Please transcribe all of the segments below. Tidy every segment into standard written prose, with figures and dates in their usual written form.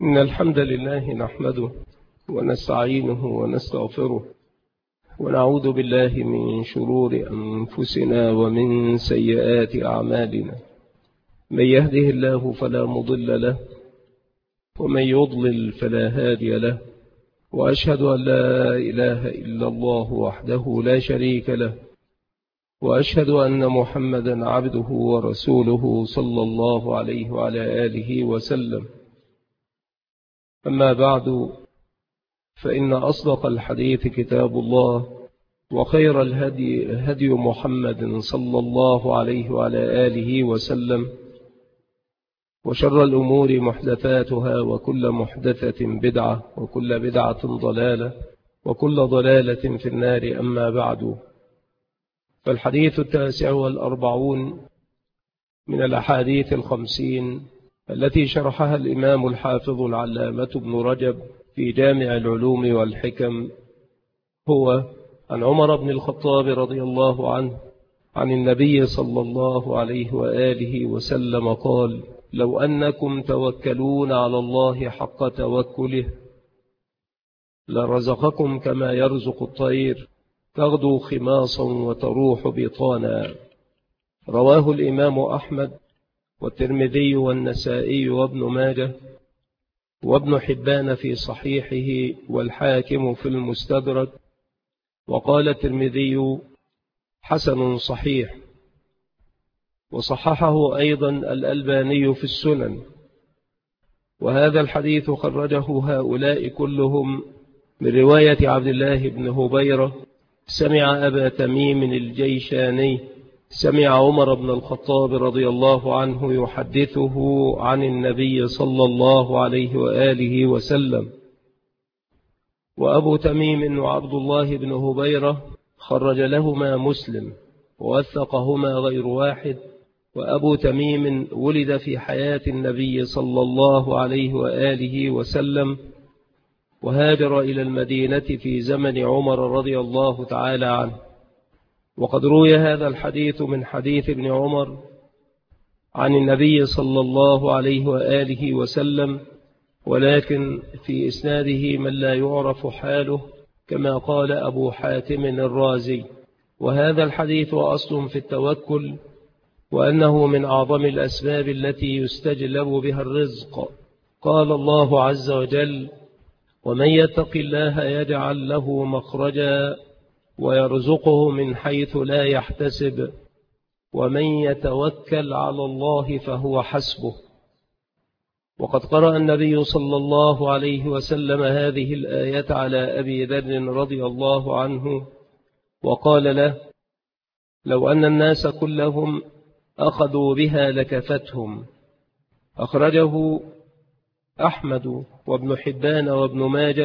إن الحمد لله نحمده ونستعينه ونستغفره ونعوذ بالله من شرور أنفسنا ومن سيئات أعمالنا. من يهده الله فلا مضل له ومن يضلل فلا هادي له، وأشهد أن لا إله إلا الله وحده لا شريك له، وأشهد أن محمدا عبده ورسوله صلى الله عليه وعلى آله وسلم. أما بعد، فإن أصدق الحديث كتاب الله، وخير الهدي هدي محمد صلى الله عليه وعلى آله وسلم، وشر الأمور محدثاتها، وكل محدثة بدعة، وكل بدعة ضلالة، وكل ضلالة في النار. أما بعد، فالحديث 49 من الأحاديث 50 التي شرحها الإمام الحافظ العلامة ابن رجب في جامع العلوم والحكم هو عن عمر بن الخطاب رضي الله عنه عن النبي صلى الله عليه وآله وسلم قال: لو أنكم توكلون على الله حق توكله لرزقكم كما يرزق الطير تغدو خماصا وتروح بطانا. رواه الإمام أحمد والترمذي والنسائي وابن ماجه وابن حبان في صحيحه والحاكم في المستدرك، وقال الترمذي: حسن صحيح. وصححه أيضا الألباني في السنن. وهذا الحديث خرجه هؤلاء كلهم من رواية عبد الله بن هبيرة سمع أبا تميم الجيشاني سمع عمر بن الخطاب رضي الله عنه يحدثه عن النبي صلى الله عليه وآله وسلم. وأبو تميم وعبد الله بن هبيرة خرج لهما مسلم ووثقهما غير واحد. وأبو تميم ولد في حياة النبي صلى الله عليه وآله وسلم، وهاجر إلى المدينة في زمن عمر رضي الله تعالى عنه. وقد روي هذا الحديث من حديث ابن عمر عن النبي صلى الله عليه وآله وسلم، ولكن في إسناده من لا يعرف حاله كما قال أبو حاتم الرازي. وهذا الحديث أصل في التوكل، وأنه من أعظم الأسباب التي يستجلب بها الرزق. قال الله عز وجل: ومن يتق الله يجعل له مخرجا ويرزقه من حيث لا يحتسب ومن يتوكل على الله فهو حسبه. وقد قرأ النبي صلى الله عليه وسلم هذه الآية على أبي ذر رضي الله عنه وقال له: لو أن الناس كلهم أخذوا بها لكفتهم. أخرجه أحمد وابن حبان وابن ماجه،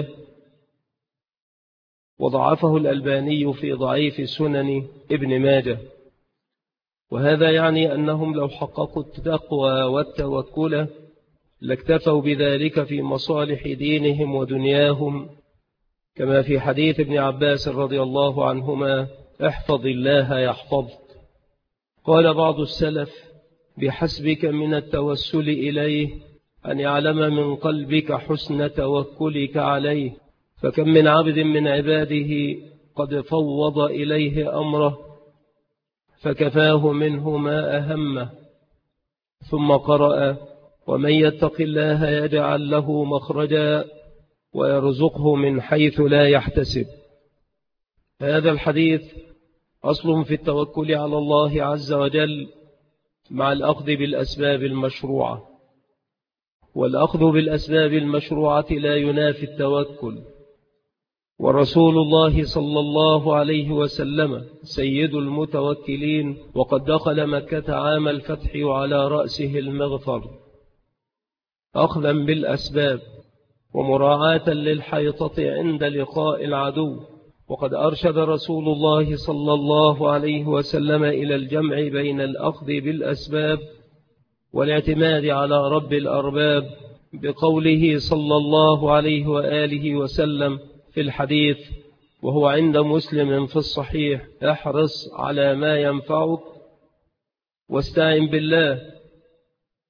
وضعفه الألباني في ضعيف سنن ابن ماجه. وهذا يعني أنهم لو حققوا التقوى والتوكل لاكتفوا بذلك في مصالح دينهم ودنياهم، كما في حديث ابن عباس رضي الله عنهما: احفظ الله يحفظك. قال بعض السلف: بحسبك من التوسل إليه أن يعلم من قلبك حسن توكلك عليه، فكم من عبد من عباده قد فوض إليه أمره فكفاه منه ما أهمه. ثم قرأ: ومن يتق الله يجعل له مخرجا ويرزقه من حيث لا يحتسب. هذا الحديث أصل في التوكل على الله عز وجل مع الأخذ بالأسباب المشروعة. والأخذ بالأسباب المشروعة لا ينافي التوكل. ورسول الله صلى الله عليه وسلم سيد المتوكلين، وقد دخل مكة عام الفتح وعلى رأسه المغفر، أخذا بالأسباب ومراعاة للحيطة عند لقاء العدو. وقد أرشد رسول الله صلى الله عليه وسلم إلى الجمع بين الأخذ بالأسباب والاعتماد على رب الأرباب بقوله صلى الله عليه وآله وسلم في الحديث، وهو عند مسلم في الصحيح: احرص على ما ينفعك واستعن بالله.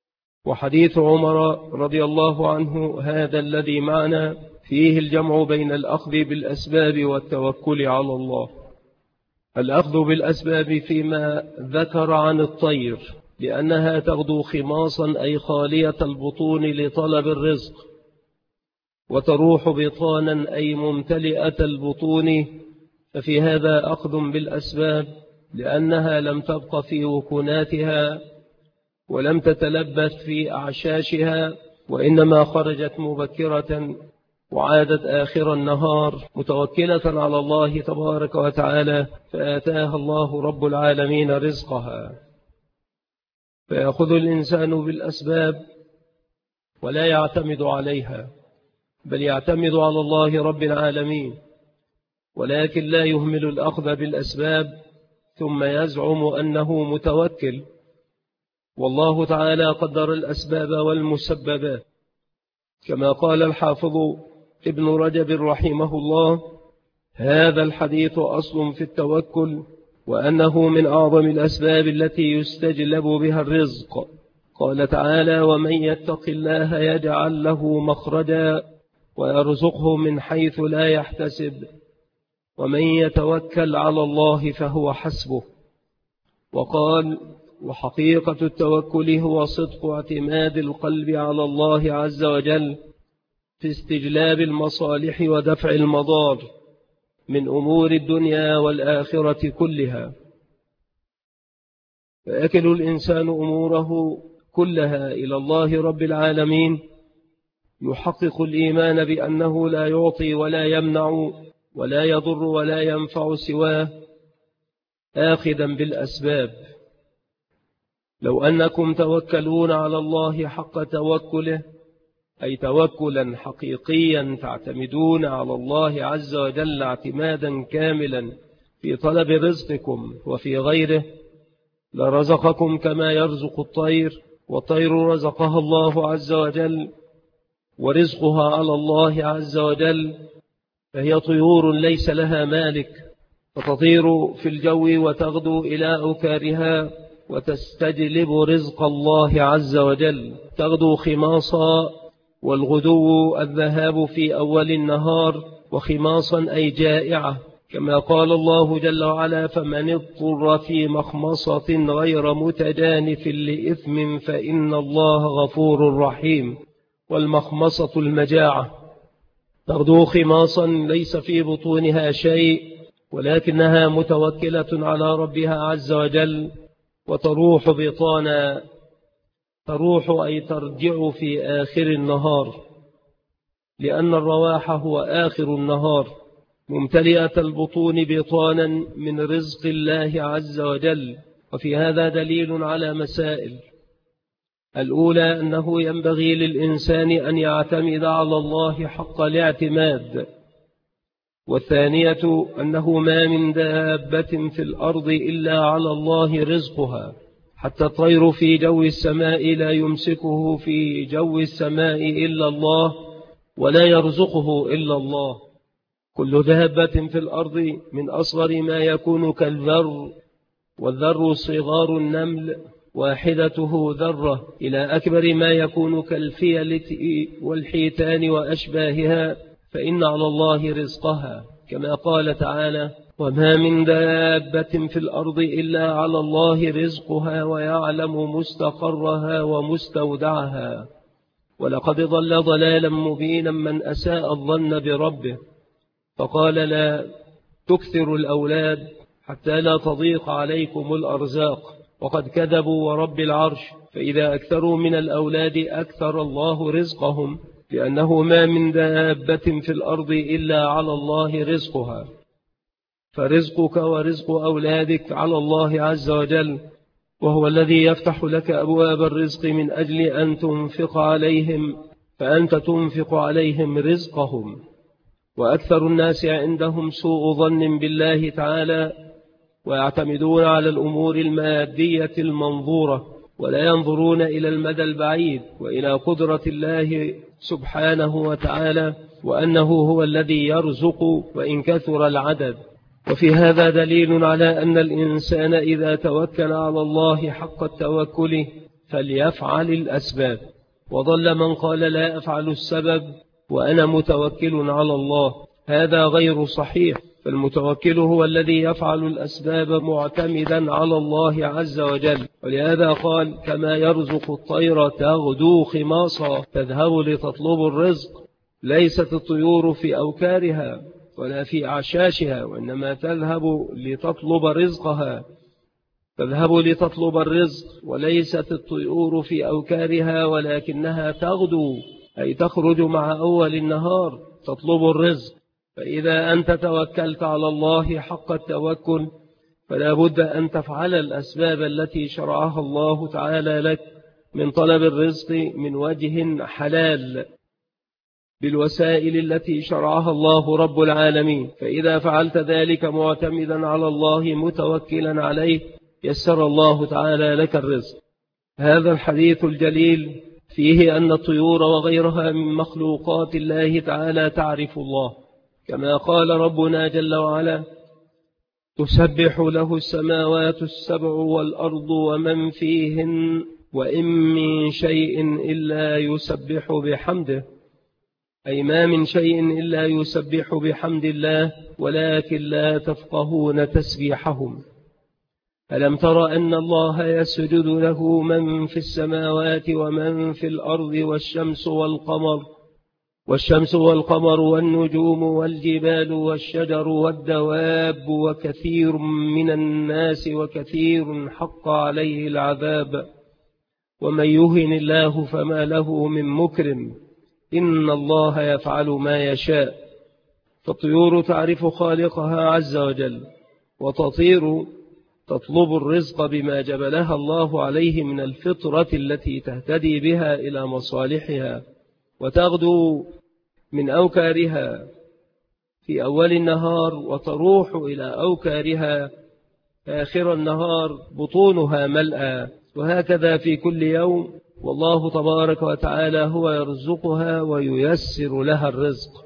وحديث عمر رضي الله عنه هذا الذي معنا فيه الجمع بين الأخذ بالأسباب والتوكل على الله. الأخذ بالأسباب فيما ذكر عن الطير لأنها تغدو خماصا أي خالية البطون لطلب الرزق، وتروح بطانا أي ممتلئة البطون، ففي هذا أخذ بالأسباب لأنها لم تبق في وكناتها ولم تتلبث في أعشاشها، وإنما خرجت مبكرة وعادت آخر النهار متوكلة على الله تبارك وتعالى، فآتاها الله رب العالمين رزقها. فيأخذ الإنسان بالأسباب ولا يعتمد عليها، بل يعتمد على الله رب العالمين، ولكن لا يهمل الأخذ بالأسباب ثم يزعم أنه متوكل. والله تعالى قدر الأسباب والمسببات، كما قال الحافظ ابن رجب رحمه الله: هذا الحديث أصل في التوكل، وأنه من أعظم الأسباب التي يستجلب بها الرزق. قال تعالى: ومن يتق الله يجعل له مخرجا ويرزقه من حيث لا يحتسب ومن يتوكل على الله فهو حسبه. وقال: وحقيقة التوكل هو صدق اعتماد القلب على الله عز وجل في استجلاب المصالح ودفع المضار من أمور الدنيا والآخرة كلها. فيكل الإنسان أموره كلها إلى الله رب العالمين، يحقق الإيمان بأنه لا يعطي ولا يمنع ولا يضر ولا ينفع سواه، آخذا بالأسباب. لو أنكم توكلون على الله حق توكله، أي توكلا حقيقيا تعتمدون على الله عز وجل اعتمادا كاملا في طلب رزقكم وفي غيره، لرزقكم كما يرزق الطير، والطير رزقها الله عز وجل ورزقها على الله عز وجل، فهي طيور ليس لها مالك، فتطير في الجو وتغدو إلى أوكارها وتستجلب رزق الله عز وجل. تغدو خماصا، والغدو الذهاب في أول النهار، وخماصا أي جائعة، كما قال الله جل وعلا: فمن اضطر في مخمصة غير متجانف لإثم فإن الله غفور رحيم. والمخمصة المجاعة. تغدو خماصا ليس في بطونها شيء، ولكنها متوكلة على ربها عز وجل، وتروح بطانا. تروح أي ترجع في آخر النهار، لأن الرواح هو آخر النهار، ممتلئة البطون بطانا من رزق الله عز وجل. وفي هذا دليل على مسائل: الأولى أنه ينبغي للإنسان أن يعتمد على الله حق الاعتماد، والثانية أنه ما من دابة في الأرض إلا على الله رزقها، حتى الطير في جو السماء لا يمسكه في جو السماء إلا الله، ولا يرزقه إلا الله. كل دابة في الأرض من أصغر ما يكون كالذر، والذر صغار النمل واحدته ذرة، إلى أكبر ما يكون كالفيلة والحيتان وأشباهها، فإن على الله رزقها، كما قال تعالى: وما من دابة في الأرض إلا على الله رزقها ويعلم مستقرها ومستودعها. ولقد ضل ضلالا مبينا من أساء الظن بربه، فقال: لا تكثروا الأولاد حتى لا تضيق عليكم الأرزاق، وقد كذبوا ورب العرش، فإذا أكثروا من الأولاد أكثر الله رزقهم، لأنه ما من دابة في الأرض إلا على الله رزقها. فرزقك ورزق أولادك على الله عز وجل، وهو الذي يفتح لك أبواب الرزق من أجل أن تنفق عليهم، فأنت تنفق عليهم رزقهم. وأكثر الناس عندهم سوء ظن بالله تعالى، ويعتمدون على الأمور المادية المنظورة، ولا ينظرون إلى المدى البعيد وإلى قدرة الله سبحانه وتعالى، وأنه هو الذي يرزق وإن كثر العدد. وفي هذا دليل على أن الإنسان إذا توكل على الله حق التوكل فليفعل الأسباب. وضل من قال لا أفعل السبب وأنا متوكل على الله، هذا غير صحيح. فالمتوكل هو الذي يفعل الأسباب معتمدا على الله عز وجل. ولهذا قال كما يرزق الطير تغدو خماصا تذهب لتطلب الرزق. ليست الطيور في أوكارها ولا في أعشاشها، وإنما تذهب لتطلب رزقها، تذهب لتطلب الرزق. وليست الطيور في أوكارها ولكنها تغدو، أي تخرج مع أول النهار تطلب الرزق. فإذا أنت توكلت على الله حق التوكل فلا بد أن تفعل الأسباب التي شرعها الله تعالى لك من طلب الرزق من وجه حلال بالوسائل التي شرعها الله رب العالمين. فإذا فعلت ذلك معتمدا على الله متوكلا عليه يسر الله تعالى لك الرزق. هذا الحديث الجليل فيه أن الطيور وغيرها من مخلوقات الله تعالى تعرف الله، كما قال ربنا جل وعلا تسبح له السماوات السبع والأرض ومن فيهن وإن من شيء إلا يسبح بحمده، أي ما من شيء إلا يسبح بحمد الله ولكن لا تفقهون تسبيحهم. ألم تر أن الله يسجد له من في السماوات ومن في الأرض والشمس والقمر والنجوم والجبال والشجر والدواب وكثير من الناس وكثير حق عليه العذاب ومن يهن الله فما له من مكرم إن الله يفعل ما يشاء. فالطيور تعرف خالقها عز وجل وتطير تطلب الرزق بما جبلها الله عليه من الفطرة التي تهتدي بها إلى مصالحها، وتغدو من أوكارها في أول النهار وتروح إلى أوكارها آخر النهار بطونها ملأى، وهكذا في كل يوم. والله تبارك وتعالى هو يرزقها وييسر لها الرزق.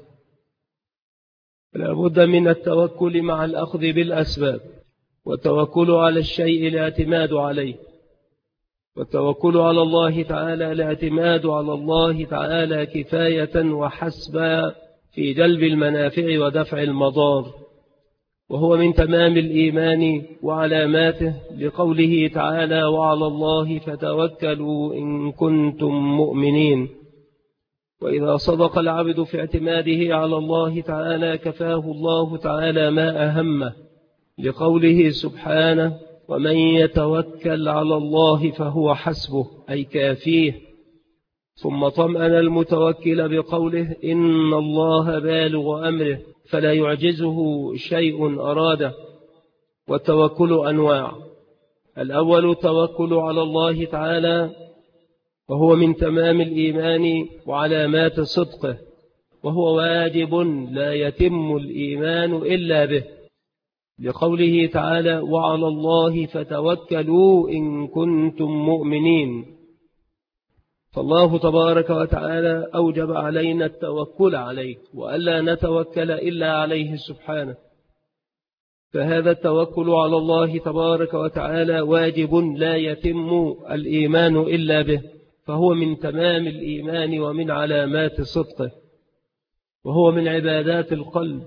لا بد من التوكل مع الأخذ بالأسباب، والتوكل على الشيء الاعتماد عليه، والتوكل على الله تعالى الاعتماد على الله تعالى كفاية وحسبا في جلب المنافع ودفع المضار، وهو من تمام الإيمان وعلاماته لقوله تعالى وعلى الله فتوكلوا إن كنتم مؤمنين. وإذا صدق العبد في اعتماده على الله تعالى كفاه الله تعالى ما أهمه، لقوله سبحانه ومن يتوكل على الله فهو حسبه، أي كافيه. ثم طمأن المتوكل بقوله إن الله بالغ أمره فلا يعجزه شيء أراده. والتوكل أنواع: الأول التوكل على الله تعالى، وهو من تمام الإيمان وعلامات صدقه، وهو واجب لا يتم الإيمان إلا به، لقوله تعالى وعلى الله فتوكلوا إن كنتم مؤمنين. فالله تبارك وتعالى أوجب علينا التوكل عليه، وألا نتوكل إلا عليه سبحانه. فهذا التوكل على الله تبارك وتعالى واجب لا يتم الإيمان إلا به، فهو من تمام الإيمان ومن علامات صدقه، وهو من عبادات القلب.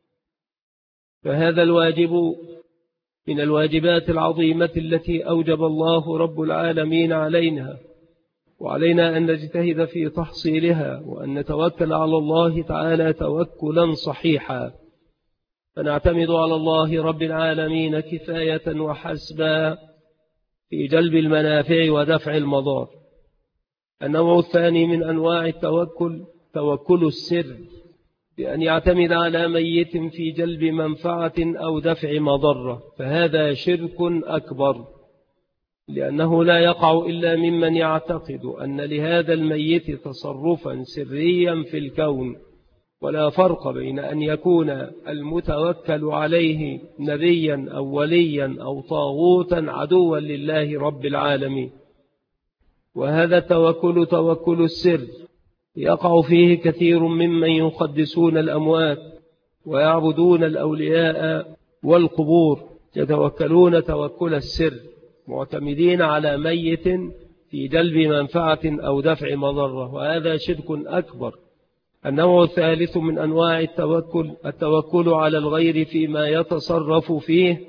فهذا الواجب من الواجبات العظيمة التي أوجب الله رب العالمين علينا، وعلينا أن نجتهد في تحصيلها، وأن نتوكل على الله تعالى توكلا صحيحا، فنعتمد على الله رب العالمين كفاية وحسبا في جلب المنافع ودفع المضار. النوع الثاني من أنواع التوكل توكل السر، بأن يعتمد على ميت في جلب منفعة أو دفع مضرة، فهذا شرك أكبر، لأنه لا يقع إلا ممن يعتقد أن لهذا الميت تصرفا سريا في الكون. ولا فرق بين أن يكون المتوكل عليه نبيا أو وليا أو طاغوتا عدوا لله رب العالمين. وهذا التوكل توكل السر يقع فيه كثير ممن يقدسون الأموات ويعبدون الأولياء والقبور، يتوكلون توكل السر معتمدين على ميت في جلب منفعة أو دفع مضرة، وهذا شرك أكبر. النوع الثالث من أنواع التوكل على الغير فيما يتصرف فيه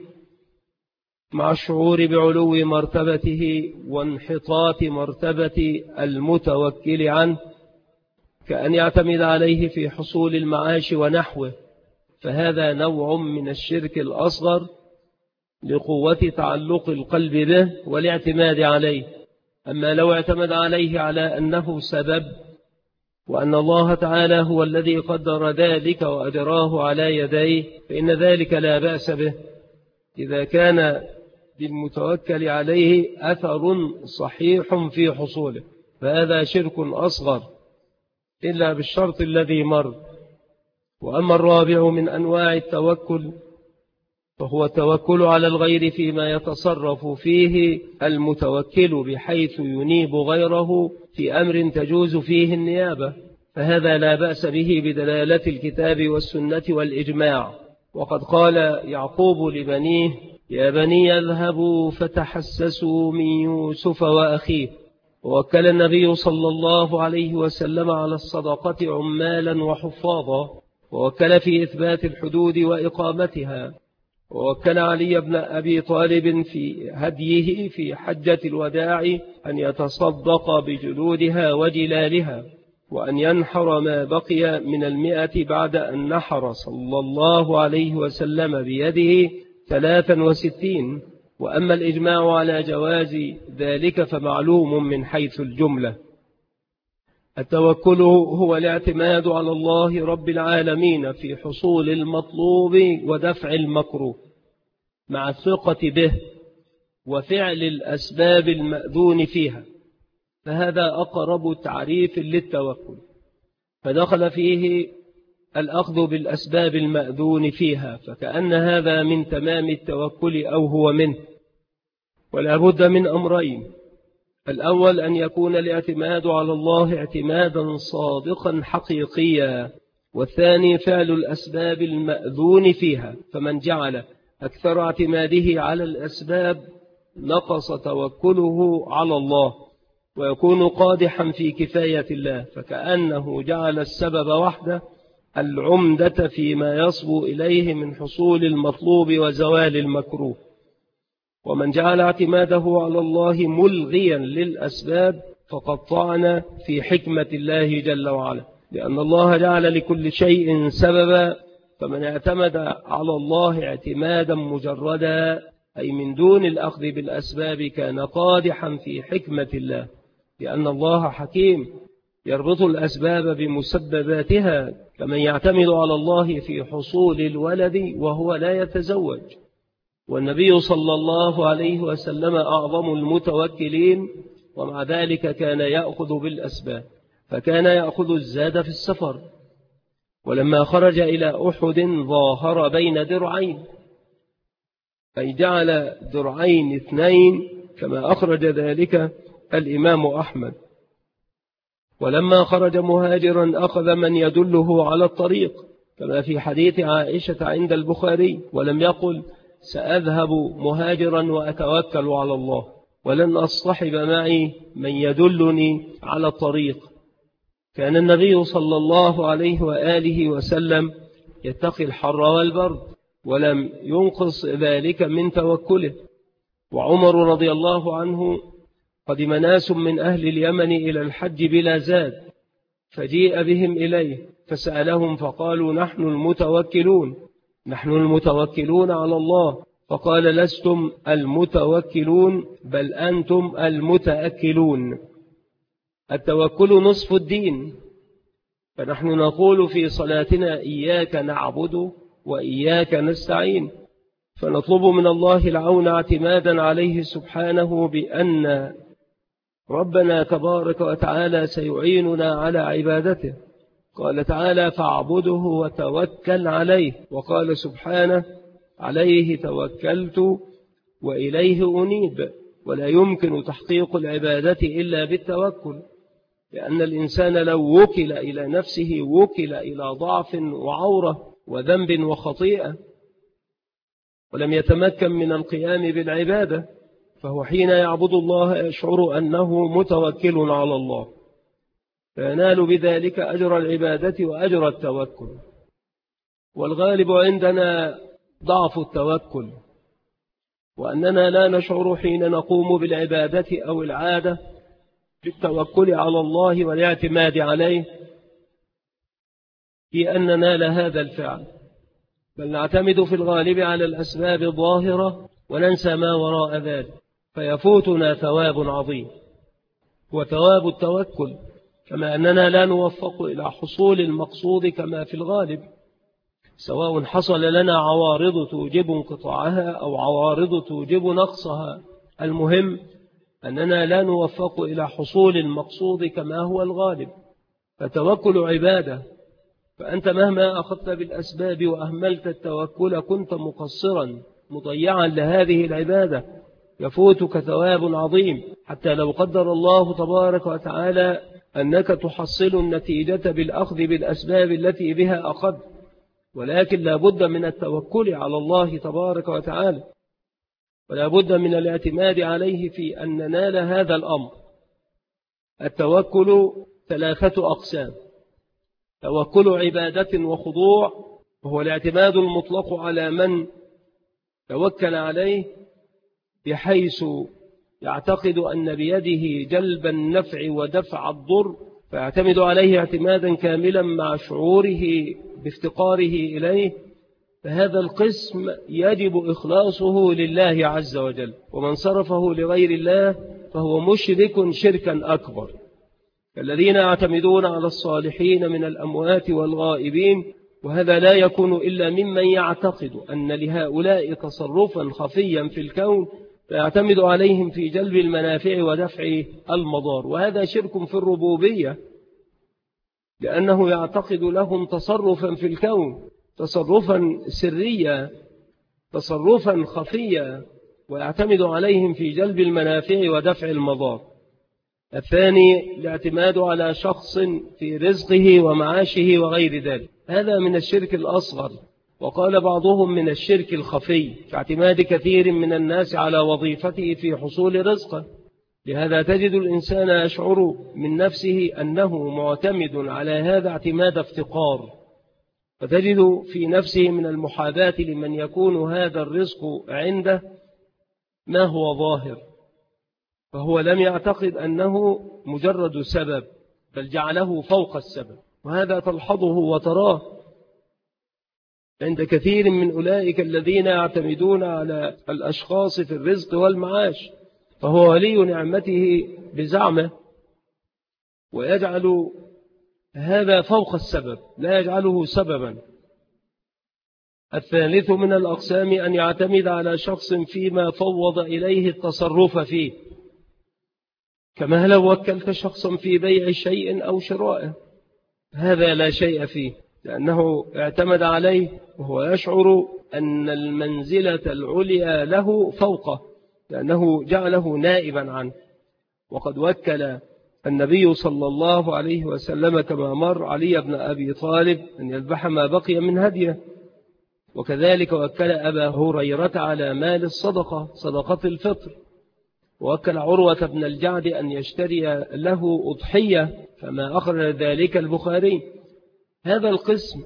مع الشعور بعلو مرتبته وانحطاط مرتبة المتوكل عنه، كأن يعتمد عليه في حصول المعاش ونحوه، فهذا نوع من الشرك الأصغر لقوة تعلق القلب به والاعتماد عليه. أما لو اعتمد عليه على أنه سبب وأن الله تعالى هو الذي قدر ذلك وأجراه على يديه فإن ذلك لا بأس به إذا كان بالمتوكل عليه أثر صحيح في حصوله، فهذا شرك أصغر إلا بالشرط الذي مر. وأما الرابع من أنواع التوكل فهو التوكل على الغير فيما يتصرف فيه المتوكل بحيث ينيب غيره في أمر تجوز فيه النيابة، فهذا لا بأس به بدلالة الكتاب والسنة والإجماع. وقد قال يعقوب لبنيه: يا بني اذهبوا فتحسسوا من يوسف وأخيه. ووكل النبي صلى الله عليه وسلم على الصدقة عمالا وحفاظا، ووكل في إثبات الحدود وإقامتها، ووكل علي بن أبي طالب في هديه في حجة الوداع أن يتصدق بجلودها وجلالها، وأن ينحر ما بقي من 100 بعد أن نحر صلى الله عليه وسلم بيده 63. وأما الإجماع على جواز ذلك فمعلوم من حيث الجملة. التوكل هو الاعتماد على الله رب العالمين في حصول المطلوب ودفع المكروه مع الثقة به وفعل الأسباب المأذون فيها، فهذا أقرب تعريف للتوكل، فدخل فيه الأخذ بالأسباب المأذون فيها، فكأن هذا من تمام التوكل أو هو منه. ولا بد من أمرين: الأول أن يكون الاعتماد على الله اعتمادا صادقا حقيقيا، والثاني فعل الأسباب المأذون فيها. فمن جعل أكثر اعتماده على الأسباب نقص توكله على الله ويكون قادحا في كفاية الله، فكأنه جعل السبب وحده العمدة فيما يصبو إليه من حصول المطلوب وزوال المكروه. ومن جعل اعتماده على الله ملغيا للأسباب فقد طعن في حكمة الله جل وعلا، لأن الله جعل لكل شيء سببا، فمن اعتمد على الله اعتمادا مجردا أي من دون الأخذ بالأسباب كان قادحا في حكمة الله، لأن الله حكيم يربط الأسباب بمسبباتها، كمن يعتمد على الله في حصول الولد وهو لا يتزوج. والنبي صلى الله عليه وسلم أعظم المتوكلين، ومع ذلك كان يأخذ بالأسباب، فكان يأخذ الزاد في السفر، ولما خرج إلى أحد ظاهر بين درعين، أي جعل درعين 2 كما أخرج ذلك الإمام أحمد. ولما خرج مهاجرا أخذ من يدله على الطريق كما في حديث عائشة عند البخاري، ولم يقل سأذهب مهاجرا وأتوكل على الله، ولن أصطحب معي من يدلني على الطريق. كان النبي صلى الله عليه وآله وسلم يتقي الحر والبرد، ولم ينقص ذلك من توكله. وعمر رضي الله عنه قدم ناس من أهل اليمن إلى الحج بلا زاد، فجيء بهم إليه فسألهم فقالوا نحن المتوكلون على الله. فقال لستم المتوكلون بل أنتم المتأكلون. التوكل نصف الدين، فنحن نقول في صلاتنا إياك نعبد وإياك نستعين، فنطلب من الله العون اعتمادا عليه سبحانه بأن ربنا تبارك وتعالى سيعيننا على عبادته. قال تعالى فاعبده وتوكل عليه، وقال سبحانه عليه توكلت وإليه أنيب. ولا يمكن تحقيق العبادة إلا بالتوكل، لأن الإنسان لو وكل إلى نفسه وكل إلى ضعف وعورة وذنب وخطيئة، ولم يتمكن من القيام بالعبادة. فهو حين يعبد الله يشعر أنه متوكل على الله، فينال بذلك أجر العبادة وأجر التوكل. والغالب عندنا ضعف التوكل، وأننا لا نشعر حين نقوم بالعبادة أو العادة بالتوكل على الله والاعتماد عليه في أن ننال هذا الفعل، بل نعتمد في الغالب على الأسباب الظاهرة وننسى ما وراء ذلك، فيفوتنا ثواب عظيم وثواب التوكل، كما أننا لا نوفق إلى حصول المقصود كما في الغالب، سواء حصل لنا عوارض توجب انقطاعها أو عوارض توجب نقصها. المهم أننا لا نوفق إلى حصول المقصود كما هو الغالب. فتوكل عبادة، فأنت مهما أخذت بالأسباب وأهملت التوكل كنت مقصرا مضيعا لهذه العبادة، يفوتك ثواب عظيم، حتى لو قدر الله تبارك وتعالى أنك تحصل النتيجة بالأخذ بالأسباب التي بها أخذ، ولكن لا بد من التوكل على الله تبارك وتعالى، ولا بد من الاعتماد عليه في أن ننال هذا الأمر. التوكل 3 أقسام: توكل عبادة وخضوع، وهو الاعتماد المطلق على من توكل عليه بحيث يعتقد أن بيده جلب النفع ودفع الضر، فيعتمد عليه اعتمادا كاملا مع شعوره بافتقاره إليه، فهذا القسم يجب إخلاصه لله عز وجل، ومن صرفه لغير الله فهو مشرك شركا أكبر، الذين يعتمدون على الصالحين من الأموات والغائبين، وهذا لا يكون إلا ممن يعتقد أن لهؤلاء تصرفا خفيا في الكون فيعتمد عليهم في جلب المنافع ودفع المضار، وهذا شرك في الربوبية، لأنه يعتقد لهم تصرفا في الكون، تصرفا سريا، تصرفا خفيا، ويعتمد عليهم في جلب المنافع ودفع المضار. الثاني الاعتماد على شخص في رزقه ومعاشه وغير ذلك، هذا من الشرك الأصغر، وقال بعضهم من الشرك الخفي، كاعتماد كثير من الناس على وظيفته في حصول رزقه. لهذا تجد الإنسان يشعر من نفسه أنه معتمد على هذا اعتماد افتقار، فتجد في نفسه من المحاباة لمن يكون هذا الرزق عنده ما هو ظاهر، فهو لم يعتقد أنه مجرد سبب، بل جعله فوق السبب، وهذا تلحظه وتراه عند كثير من أولئك الذين يعتمدون على الأشخاص في الرزق والمعاش، فهو ولي نعمته بزعمه، ويجعل هذا فوق السبب، لا يجعله سببا. الثالث من الأقسام أن يعتمد على شخص فيما فوض إليه التصرف فيه، كما لو وكلت شخصا في بيع شيء أو شرائه، هذا لا شيء فيه، لأنه اعتمد عليه وهو يشعر أن المنزلة العليا له فوقه، لأنه جعله نائبا عنه. وقد وكل النبي صلى الله عليه وسلم كما مر علي بن أبي طالب أن يذبح ما بقي من هديه، وكذلك وكل أبا هريرة على مال الصدقة، صدقة الفطر، ووكل عروة بن الجعد أن يشتري له أضحية، فما أخرج ذلك البخاري. هذا القسم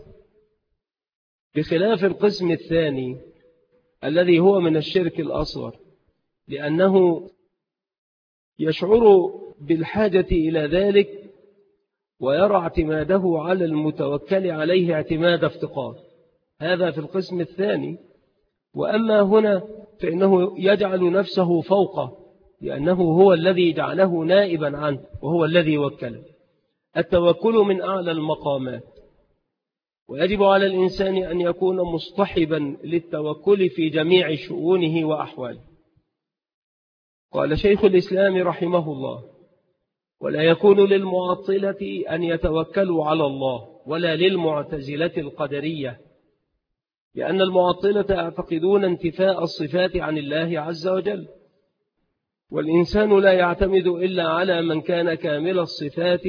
بخلاف القسم الثاني الذي هو من الشرك الأصغر، لأنه يشعر بالحاجة إلى ذلك ويرى اعتماده على المتوكل عليه اعتماد افتقار، هذا في القسم الثاني. وأما هنا فإنه يجعل نفسه فوقه، لأنه هو الذي جعله نائبا عنه وهو الذي وكله. التوكل من أعلى المقامات، ويجب على الإنسان أن يكون مصطحبا للتوكل في جميع شؤونه وأحواله. قال شيخ الإسلام رحمه الله: ولا يكون للمعطلة أن يتوكلوا على الله، ولا للمعتزلة القدرية، لأن المعطلة يعتقدون انتفاء الصفات عن الله عز وجل، والإنسان لا يعتمد إلا على من كان كامل الصفات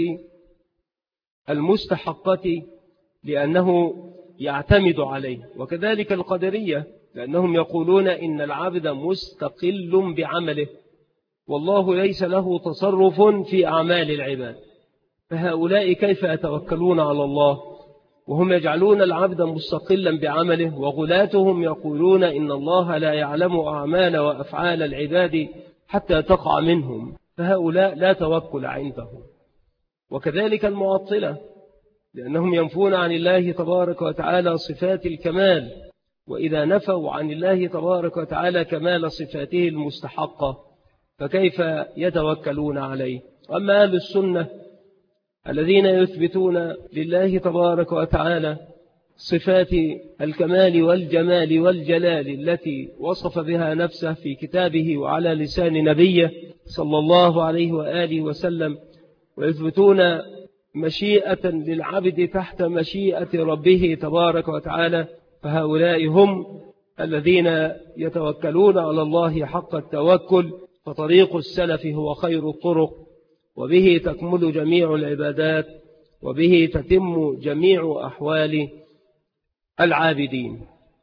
المستحقة لأنه يعتمد عليه. وكذلك القدرية لأنهم يقولون إن العبد مستقل بعمله والله ليس له تصرف في أعمال العباد. فهؤلاء كيف يتوكلون على الله وهم يجعلون العبد مستقلا بعمله، وغلاتهم يقولون إن الله لا يعلم أعمال وأفعال العباد حتى تقع منهم، فهؤلاء لا توكل عندهم. وكذلك المعطلة، لأنهم ينفون عن الله تبارك وتعالى صفات الكمال، وإذا نفوا عن الله تبارك وتعالى كمال صفاته المستحقة فكيف يتوكلون عليه؟ أما أهل السنة الذين يثبتون لله تبارك وتعالى صفات الكمال والجمال والجلال التي وصف بها نفسه في كتابه وعلى لسان نبيه صلى الله عليه وآله وسلم، ويثبتون مشيئة للعبد تحت مشيئة ربه تبارك وتعالى، فهؤلاء هم الذين يتوكلون على الله حق التوكل. فطريق السلف هو خير الطرق، وبه تكمل جميع العبادات، وبه تتم جميع أحوال العابدين.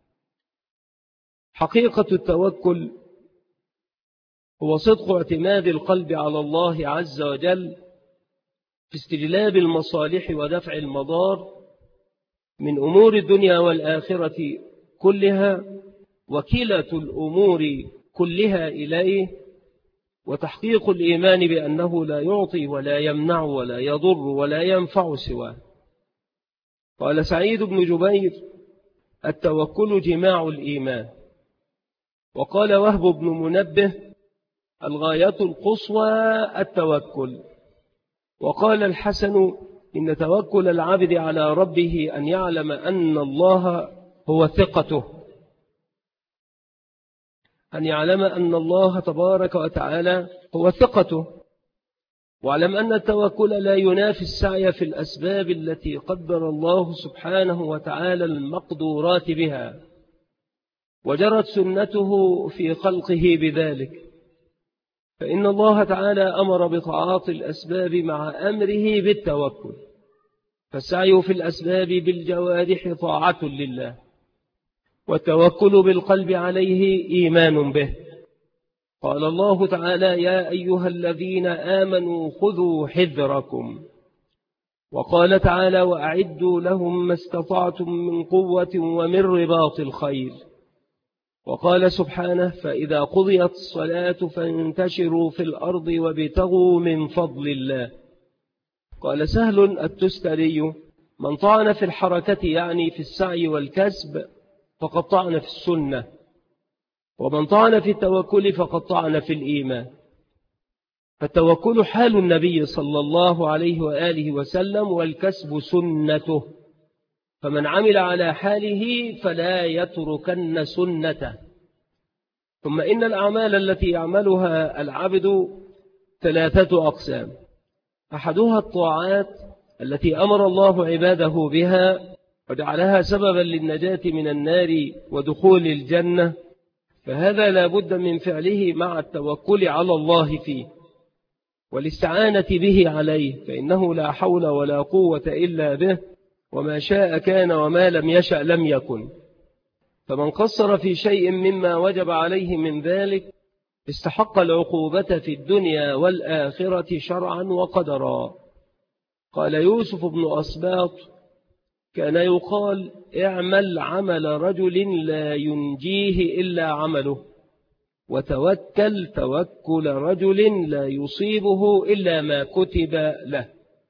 حقيقة التوكل هو صدق اعتماد القلب على الله عز وجل في استجلاب المصالح ودفع المضار من أمور الدنيا والآخرة كلها، وكلة الأمور كلها إليه، وتحقيق الإيمان بأنه لا يعطي ولا يمنع ولا يضر ولا ينفع سواه. قال سعيد بن جبير: التوكل جماع الإيمان. وقال وهب بن منبه: الغاية القصوى التوكل. وقال الحسن: إن توكل العبد على ربه أن يعلم أن الله هو ثقته، أن يعلم أن الله تبارك وتعالى هو ثقته. واعلم أن التوكل لا ينافي السعي في الأسباب التي قدر الله سبحانه وتعالى المقدورات بها، وجرت سنته في خلقه بذلك، فإن الله تعالى أمر بتعاطي الأسباب مع أمره بالتوكل، فالسعي في الأسباب بالجوارح طاعة لله، والتوكل بالقلب عليه إيمان به. قال الله تعالى: يا أيها الذين آمنوا خذوا حذركم. وقال تعالى: وأعدوا لهم ما استطعتم من قوة ومن رباط الخيل. وقال سبحانه: فإذا قضيت الصلاة فانتشروا في الأرض وابتغوا من فضل الله. قال سهل التستري: من طعن في الحركة يعني في السعي والكسب فقد طعن في السنة، ومن طعن في التوكل فقد طعن في الإيمان. فالتوكل حال النبي صلى الله عليه وآله وسلم، والكسب سنته، فمن عمل على حاله فلا يتركن سنته. ثم إن الأعمال التي يعملها العبد 3 أقسام: أحدها الطاعات التي أمر الله عباده بها وجعلها سببا للنجاة من النار ودخول الجنة، فهذا لا بد من فعله مع التوكل على الله فيه والاستعانة به عليه، فإنه لا حول ولا قوة إلا به، وما شاء كان وما لم يشأ لم يكن. فمن قصر في شيء مما وجب عليه من ذلك استحق العقوبة في الدنيا والآخرة شرعا وقدرا. قال يوسف بن أسباط: كان يقال اعمل عمل رجل لا ينجيه إلا عمله، وتوكل توكل رجل لا يصيبه إلا ما كتب له.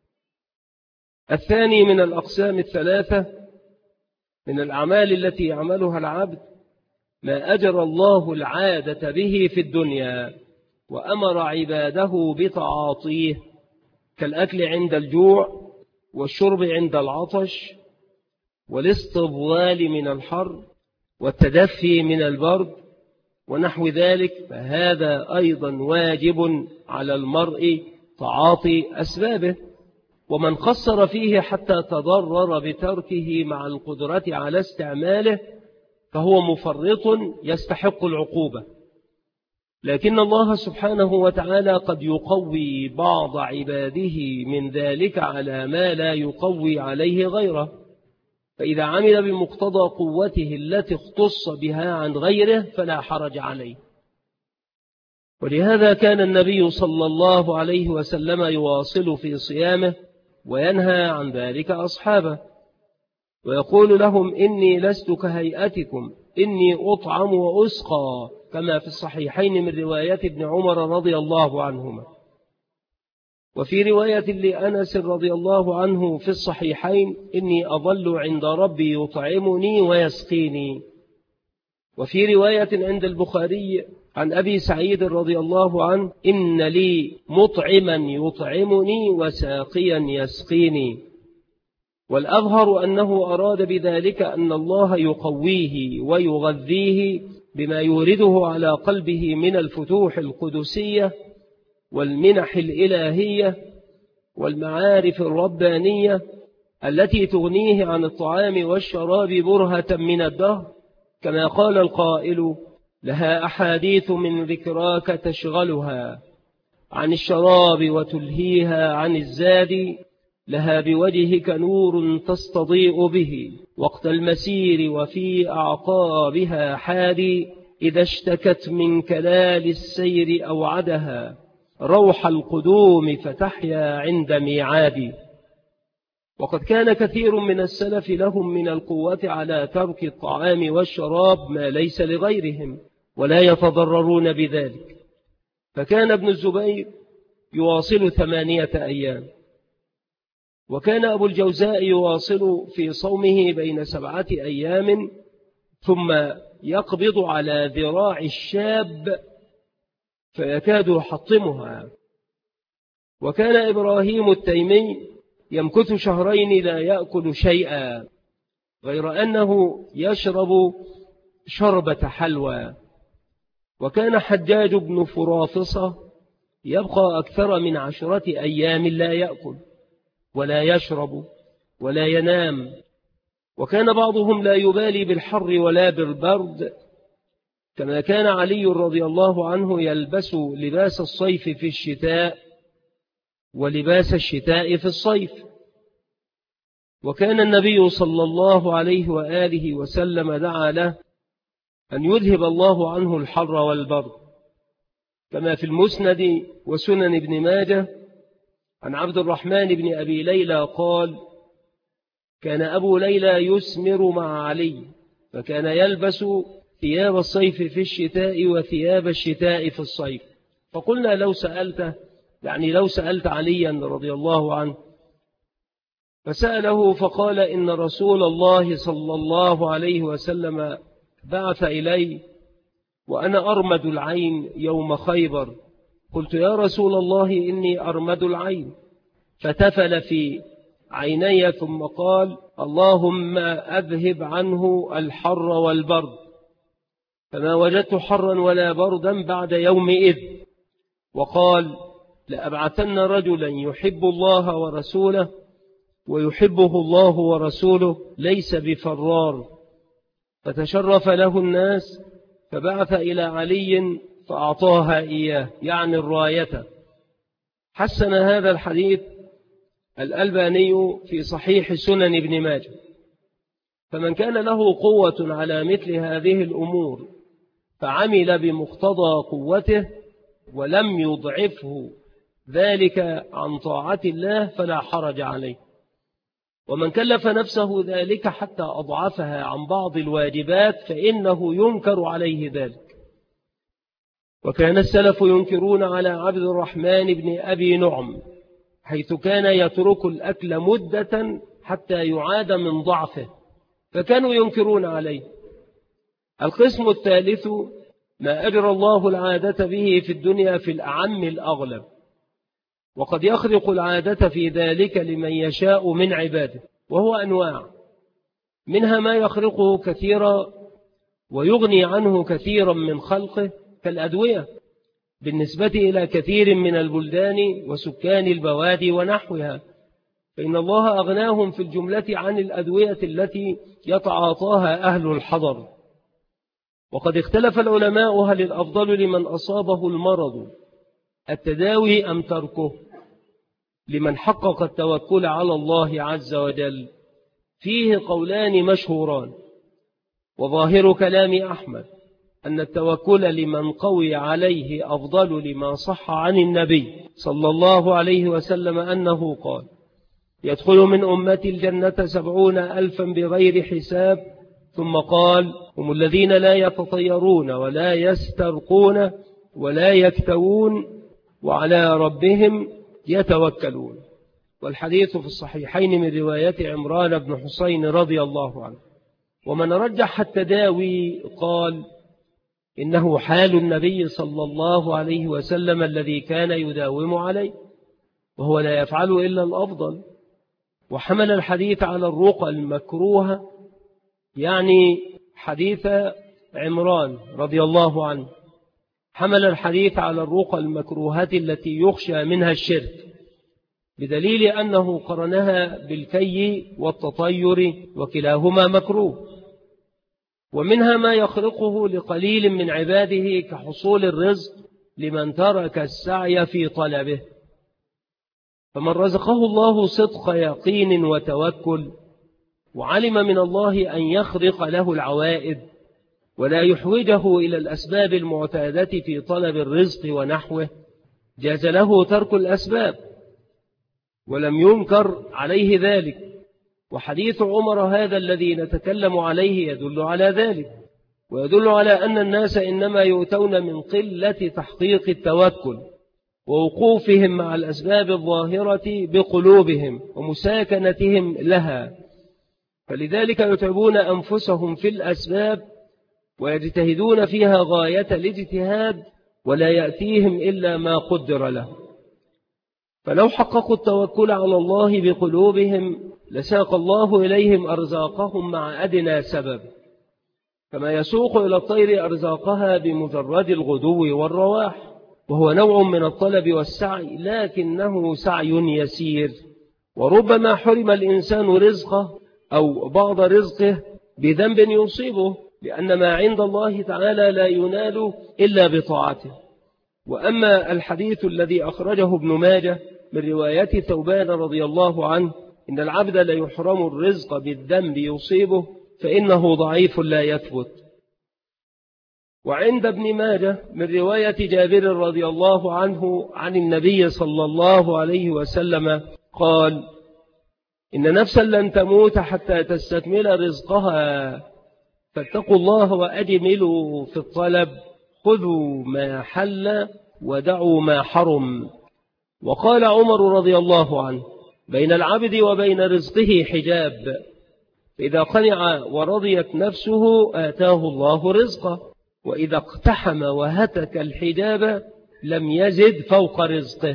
الثاني من الأقسام 3 من الأعمال التي يعملها العبد ما أجر الله العادة به في الدنيا وأمر عباده بتعاطيه، كالأكل عند الجوع، والشرب عند العطش، والاستضلال من الحر، والتدفي من البرد، ونحو ذلك، فهذا أيضا واجب على المرء تعاطي أسبابه. ومن قصر فيه حتى تضرر بتركه مع القدرة على استعماله فهو مفرط يستحق العقوبة. لكن الله سبحانه وتعالى قد يقوي بعض عباده من ذلك على ما لا يقوي عليه غيره، فإذا عمل بمقتضى قوته التي اختص بها عن غيره فلا حرج عليه. ولهذا كان النبي صلى الله عليه وسلم يواصل في صيامه وينهى عن ذلك أصحابه، ويقول لهم: إني لست كهيئتكم، إني أطعم وأسقى، كما في الصحيحين من رواية ابن عمر رضي الله عنهما. وفي رواية لأنس رضي الله عنه في الصحيحين: إني أظل عند ربي يطعمني ويسقيني. وفي رواية عند البخاري عن أبي سعيد رضي الله عنه: إن لي مطعما يطعمني وساقيا يسقيني. والأظهر أنه أراد بذلك أن الله يقويه ويغذيه بما يورده على قلبه من الفتوح القدسية والمنح الإلهية والمعارف الربانية التي تغنيه عن الطعام والشراب برهة من الدهر، كما قال القائل: لها أحاديث من ذكراك تشغلها عن الشراب وتلهيها عن الزاد، لها بوجهك نور تستضيء به وقت المسير وفي أعقابها حادي، إذا اشتكت من كلال السير أوعدها روح القدوم فتحيا عند ميعاد. وقد كان كثير من السلف لهم من القوة على ترك الطعام والشراب ما ليس لغيرهم ولا يتضررون بذلك، فكان ابن الزبير يواصل 8 أيام، وكان أبو الجوزاء يواصل في صومه بين 7 أيام ثم يقبض على ذراع الشاب فيكاد يحطمها. وكان إبراهيم التيمي يمكث 2 شهرين لا يأكل شيئا غير أنه يشرب شربة حلوى. وكان حجاج بن فرافصة يبقى أكثر من 10 أيام لا يأكل ولا يشرب ولا ينام. وكان بعضهم لا يبالي بالحر ولا بالبرد، كما كان علي رضي الله عنه يلبس لباس الصيف في الشتاء ولباس الشتاء في الصيف. وكان النبي صلى الله عليه وآله وسلم دعا له أن يذهب الله عنه الحر والبرد، كما في المسند وسنن ابن ماجه عن عبد الرحمن بن أبي ليلى قال: كان أبو ليلى يسمر مع علي، فكان يلبس ثياب الصيف في الشتاء وثياب الشتاء في الصيف. فقلنا لو سألت عليا رضي الله عنه، فسأله فقال: إن رسول الله صلى الله عليه وسلم بعث إلي وأنا أرمد العين يوم خيبر، قلت: يا رسول الله إني أرمد العين، فتفل في عيني ثم قال: اللهم أذهب عنه الحر والبرد، فما وجدت حرا ولا بردا بعد يومئذ. وقال: لأبعثن رجلا يحب الله ورسوله ويحبه الله ورسوله ليس بفرار. فتشرف له الناس فبعث إلى علي فأعطاها إياه، يعني الراية. حسن هذا الحديث الألباني في صحيح سنن ابن ماجه. فمن كان له قوة على مثل هذه الأمور فعمل بمقتضى قوته ولم يضعفه ذلك عن طاعة الله فلا حرج عليه. ومن كلف نفسه ذلك حتى أضعفها عن بعض الواجبات فإنه ينكر عليه ذلك. وكان السلف ينكرون على عبد الرحمن بن أبي نعم، حيث كان يترك الأكل مدة حتى يعاد من ضعفه، فكانوا ينكرون عليه. القسم الثالث ما أجرى الله العادة به في الدنيا في الأعم الأغلب، وقد يخرق العادة في ذلك لمن يشاء من عباده، وهو أنواع، منها ما يخرقه كثيرا ويغني عنه كثيرا من خلقه كالأدوية بالنسبة إلى كثير من البلدان وسكان البوادي ونحوها، فإن الله أغناهم في الجملة عن الأدوية التي يتعاطاها أهل الحضر. وقد اختلف العلماء هل الأفضل لمن أصابه المرض التداوي أم تركه، لمن حقق التوكل على الله عز وجل، فيه قولان مشهوران، وظاهر كلام أحمد أن التوكل لمن قوي عليه أفضل لما صح عن النبي صلى الله عليه وسلم أنه قال: يدخل من أمتي الجنة 70,000 بغير حساب، ثم قال: هم الذين لا يتطيرون ولا يسترقون ولا يكتوون وعلى ربهم يتوكلون. والحديث في الصحيحين من رواية عمران بن حسين رضي الله عنه. ومن رجح التداوي قال إنه حال النبي صلى الله عليه وسلم الذي كان يداوم عليه، وهو لا يفعل إلا الأفضل. وحمل الحديث على الرقى المكروهة، يعني حديث عمران رضي الله عنه، حمل الحديث على الرقى المكروهة التي يخشى منها الشرك، بدليل أنه قرنها بالكي والتطير، وكلاهما مكروه. ومنها ما يخرقه لقليل من عباده كحصول الرزق لمن ترك السعي في طلبه. فمن رزقه الله صدق يقين وتوكل، وعلم من الله أن يخرق له العوائد ولا يحوجه إلى الأسباب المعتادة في طلب الرزق ونحوه، جاز له ترك الأسباب ولم ينكر عليه ذلك. وحديث عمر هذا الذي نتكلم عليه يدل على ذلك، ويدل على أن الناس إنما يؤتون من قلة تحقيق التوكل ووقوفهم مع الأسباب الظاهرة بقلوبهم ومساكنتهم لها، فلذلك يتعبون أنفسهم في الأسباب ويجتهدون فيها غاية الاجتهاد، ولا يأتيهم إلا ما قدر له. فلو حققوا التوكل على الله بقلوبهم لساق الله إليهم أرزاقهم مع أدنى سبب، كما يسوق إلى الطير أرزاقها بمجرد الغدو والرواح، وهو نوع من الطلب والسعي، لكنه سعي يسير. وربما حرم الإنسان رزقه أو بعض رزقه بذنب يصيبه، لأن ما عند الله تعالى لا ينال إلا بطاعته. وأما الحديث الذي أخرجه ابن ماجه من رواية ثوبان رضي الله عنه إن العبد لا يحرم الرزق بالذنب يصيبه، فإنه ضعيف لا يثبت. وعند ابن ماجه من رواية جابر رضي الله عنه عن النبي صلى الله عليه وسلم قال: إن نفسا لن تموت حتى تستكمل رزقها، فاتقوا الله وأجملوا في الطلب، خذوا ما حل ودعوا ما حرم. وقال عمر رضي الله عنه: بين العبد وبين رزقه حجاب، فإذا قنع ورضيت نفسه آتاه الله رزقه، وإذا اقتحم وهتك الحجاب لم يزد فوق رزقه.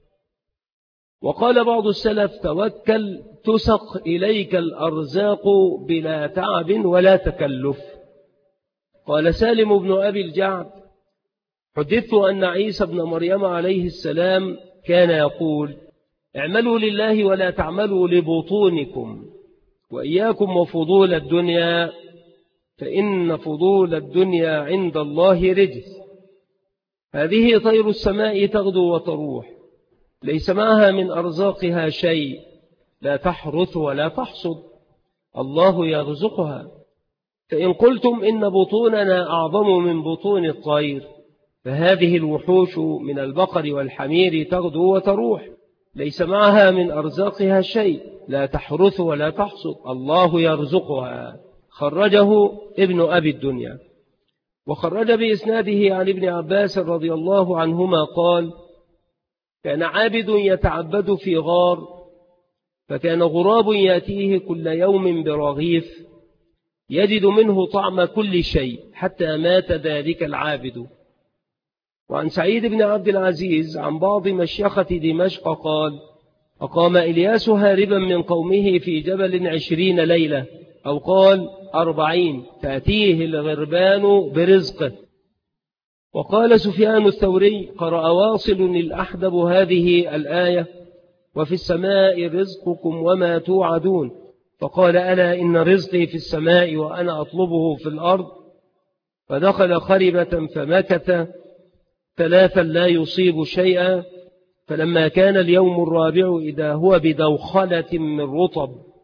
وقال بعض السلف: توكل تسق إليك الأرزاق بلا تعب ولا تكلف. قال سالم بن أبي الجعد: حدثت أن عيسى بن مريم عليه السلام كان يقول: اعملوا لله ولا تعملوا لبطونكم، وإياكم وفضول الدنيا، فإن فضول الدنيا عند الله رجس. هذه طير السماء تغدو وتروح، ليس معها من أرزاقها شيء، لا تحرث ولا تحصد، الله يرزقها. فإن قلتم إن بطوننا أعظم من بطون الطير، فهذه الوحوش من البقر والحمير تغدو وتروح، ليس معها من أرزاقها شيء، لا تحرث ولا تحصد، الله يرزقها. خرجه ابن أبي الدنيا. وخرج بإسناده عن ابن عباس رضي الله عنهما قال: كان عابد يتعبد في غار، فكان غراب يأتيه كل يوم برغيف يجد منه طعم كل شيء، حتى مات ذلك العابد. وعن سعيد بن عبد العزيز عن بعض مشيخة دمشق قال: أقام إلياس هاربا من قومه في جبل 20 ليلة، أو قال 40، تأتيه الغربان برزقه. وقال سفيان الثوري: قرأ واصل الأحدب هذه الآية: وفي السماء رزقكم وما توعدون، فقال: ألا إن رزقي في السماء وأنا أطلبه في الأرض. فدخل خربة فمكث 3 لا يصيب شيئا، فلما كان اليوم الرابع إذا هو بدوخلة من رطب،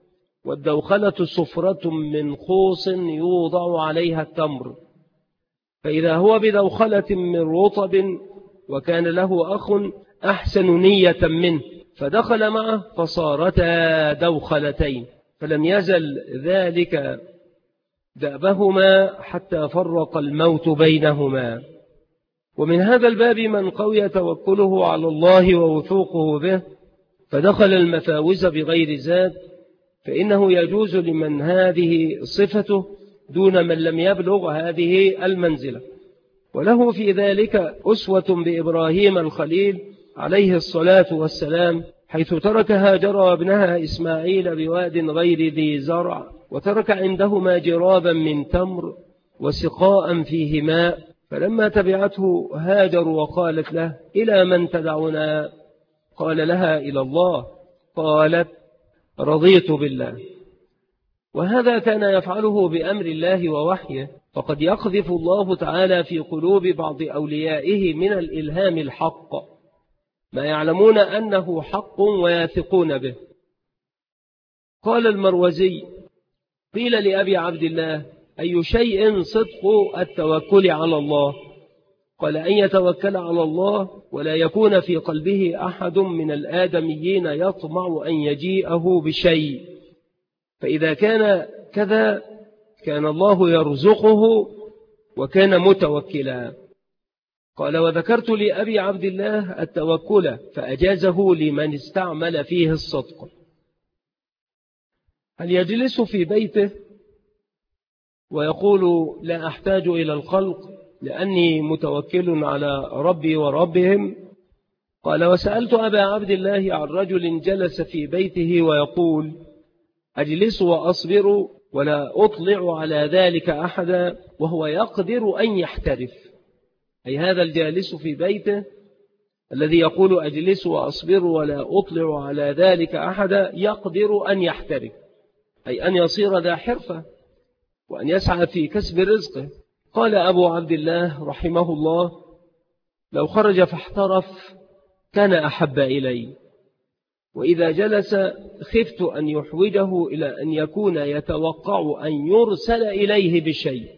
والدوخلة صفرة من خوص يوضع عليها التمر، فإذا هو بدوخلة من رطب وكان له أخ أحسن نية منه فدخل معه فصارتا دوخلتين، فلم يزل ذلك دأبهما حتى فرق الموت بينهما. ومن هذا الباب من قوي توكله على الله ووثوقه به فدخل المفاوز بغير زاد، فإنه يجوز لمن هذه صفته دون من لم يبلغ هذه المنزلة. وله في ذلك أسوة بإبراهيم الخليل عليه الصلاة والسلام، حيث ترك هاجر وابنها إسماعيل بواد غير ذي زرع، وترك عندهما جرابا من تمر وسقاء فيه ماء، فلما تبعته هاجر وقالت له: إلى من تدعنا؟ قال لها: إلى الله. قالت: رضيت بالله. وهذا كان يفعله بأمر الله ووحيه، فقد يقذف الله تعالى في قلوب بعض أوليائه من الإلهام الحق ما يعلمون أنه حق ويثقون به. قال المروزي: قيل لأبي عبد الله: أي شيء صدق التوكل على الله؟ قال: أن يتوكل على الله ولا يكون في قلبه أحد من الآدميين يطمع أن يجيئه بشيء، فإذا كان كذا كان الله يرزقه وكان متوكلا. قال: وذكرت لأبي عبد الله التوكل فأجازه لمن استعمل فيه الصدق. هل يجلس في بيته ويقول: لا أحتاج إلى الخلق لأني متوكل على ربي وربهم؟ قال: وسألت أبا عبد الله عن رجل جلس في بيته ويقول: أجلس وأصبر ولا أطلع على ذلك أحدا، وهو يقدر أن يحترف. أي هذا الجالس في بيته الذي يقول: أجلس وأصبر ولا أطلع على ذلك أحدا، يقدر أن يحترف، أي أن يصير ذا حرفة وأن يسعى في كسب رزقه. قال أبو عبد الله رحمه الله: لو خرج فاحترف كان أحب إلي، وإذا جلس خفت أن يحوجه إلى أن يكون يتوقع أن يرسل إليه بشيء.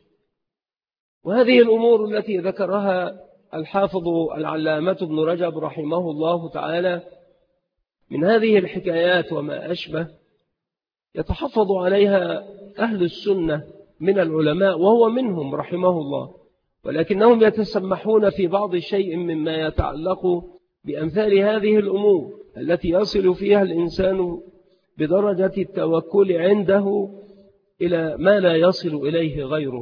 وهذه الأمور التي ذكرها الحافظ العلامة ابن رجب رحمه الله تعالى من هذه الحكايات وما أشبه يتحفظ عليها أهل السنة من العلماء وهو منهم رحمه الله، ولكنهم يتسمحون في بعض شيء مما يتعلق بأمثال هذه الأمور التي يصل فيها الإنسان بدرجة التوكل عنده إلى ما لا يصل إليه غيره.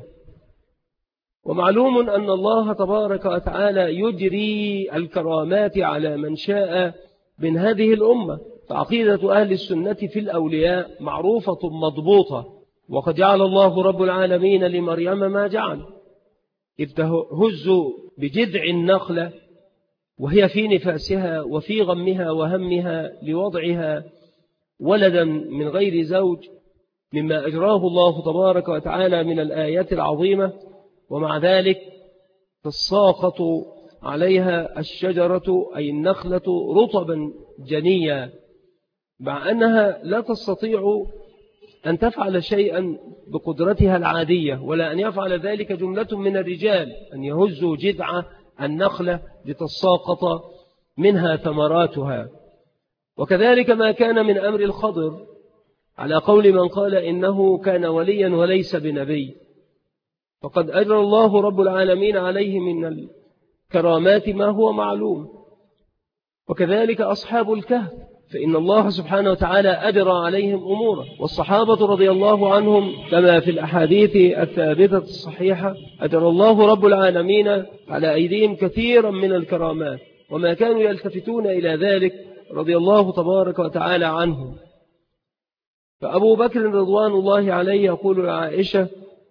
ومعلوم أن الله تبارك وتعالى يجري الكرامات على من شاء من هذه الأمة، فعقيدة أهل السنة في الأولياء معروفة مضبوطة. وقد جعل الله رب العالمين لمريم ما جعل، إذ تهز بجذع النخلة وهي في نفاسها وفي غمها وهمها لوضعها ولدا من غير زوج، مما أجراه الله تبارك وتعالى من الآيات العظيمة، ومع ذلك تساقط عليها الشجرة أي النخلة رطبا جنيا، مع أنها لا تستطيع أن تفعل شيئا بقدرتها العادية، ولا أن يفعل ذلك جملة من الرجال أن يهزوا جذع النخلة لتساقط منها ثمراتها. وكذلك ما كان من أمر الخضر على قول من قال إنه كان وليا وليس بنبي، فقد أجرى الله رب العالمين عليه من الكرامات ما هو معلوم. وكذلك أصحاب الكهف، فإن الله سبحانه وتعالى أجرى عليهم أمورا، والصحابة رضي الله عنهم كما في الأحاديث الثابتة الصحيحة أجرى الله رب العالمين على أيديهم كثيرا من الكرامات، وما كانوا يلتفتون إلى ذلك رضي الله تبارك وتعالى عنهم. فأبو بكر رضوان الله عليه يقول لعائشة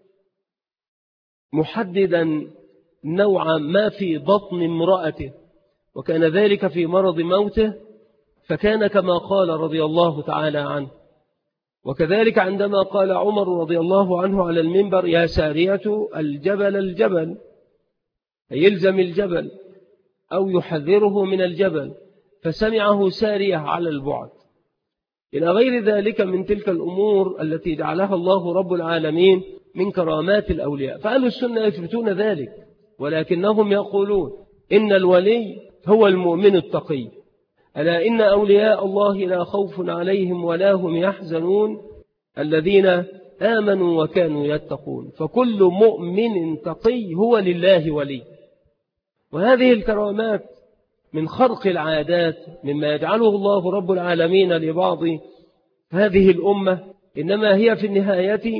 محددا نوعا ما في بطن امرأته، وكان ذلك في مرض موته، فكان كما قال رضي الله تعالى عنه. وكذلك عندما قال عمر رضي الله عنه على المنبر يا سارية الجبل الجبل، يلزم الجبل أو يحذره من الجبل، فسمعه سارية على البعد، إلى غير ذلك من تلك الأمور التي جعلها الله رب العالمين من كرامات الأولياء. فأهل السنة يثبتون ذلك، ولكنهم يقولون إن الولي هو المؤمن التقي. ألا إن أولياء الله لا خوف عليهم ولا هم يحزنون الذين آمنوا وكانوا يتقون. فكل مؤمن تقي هو لله ولي. وهذه الكرامات من خرق العادات مما يجعله الله رب العالمين لبعض هذه الأمة، إنما هي في النهاية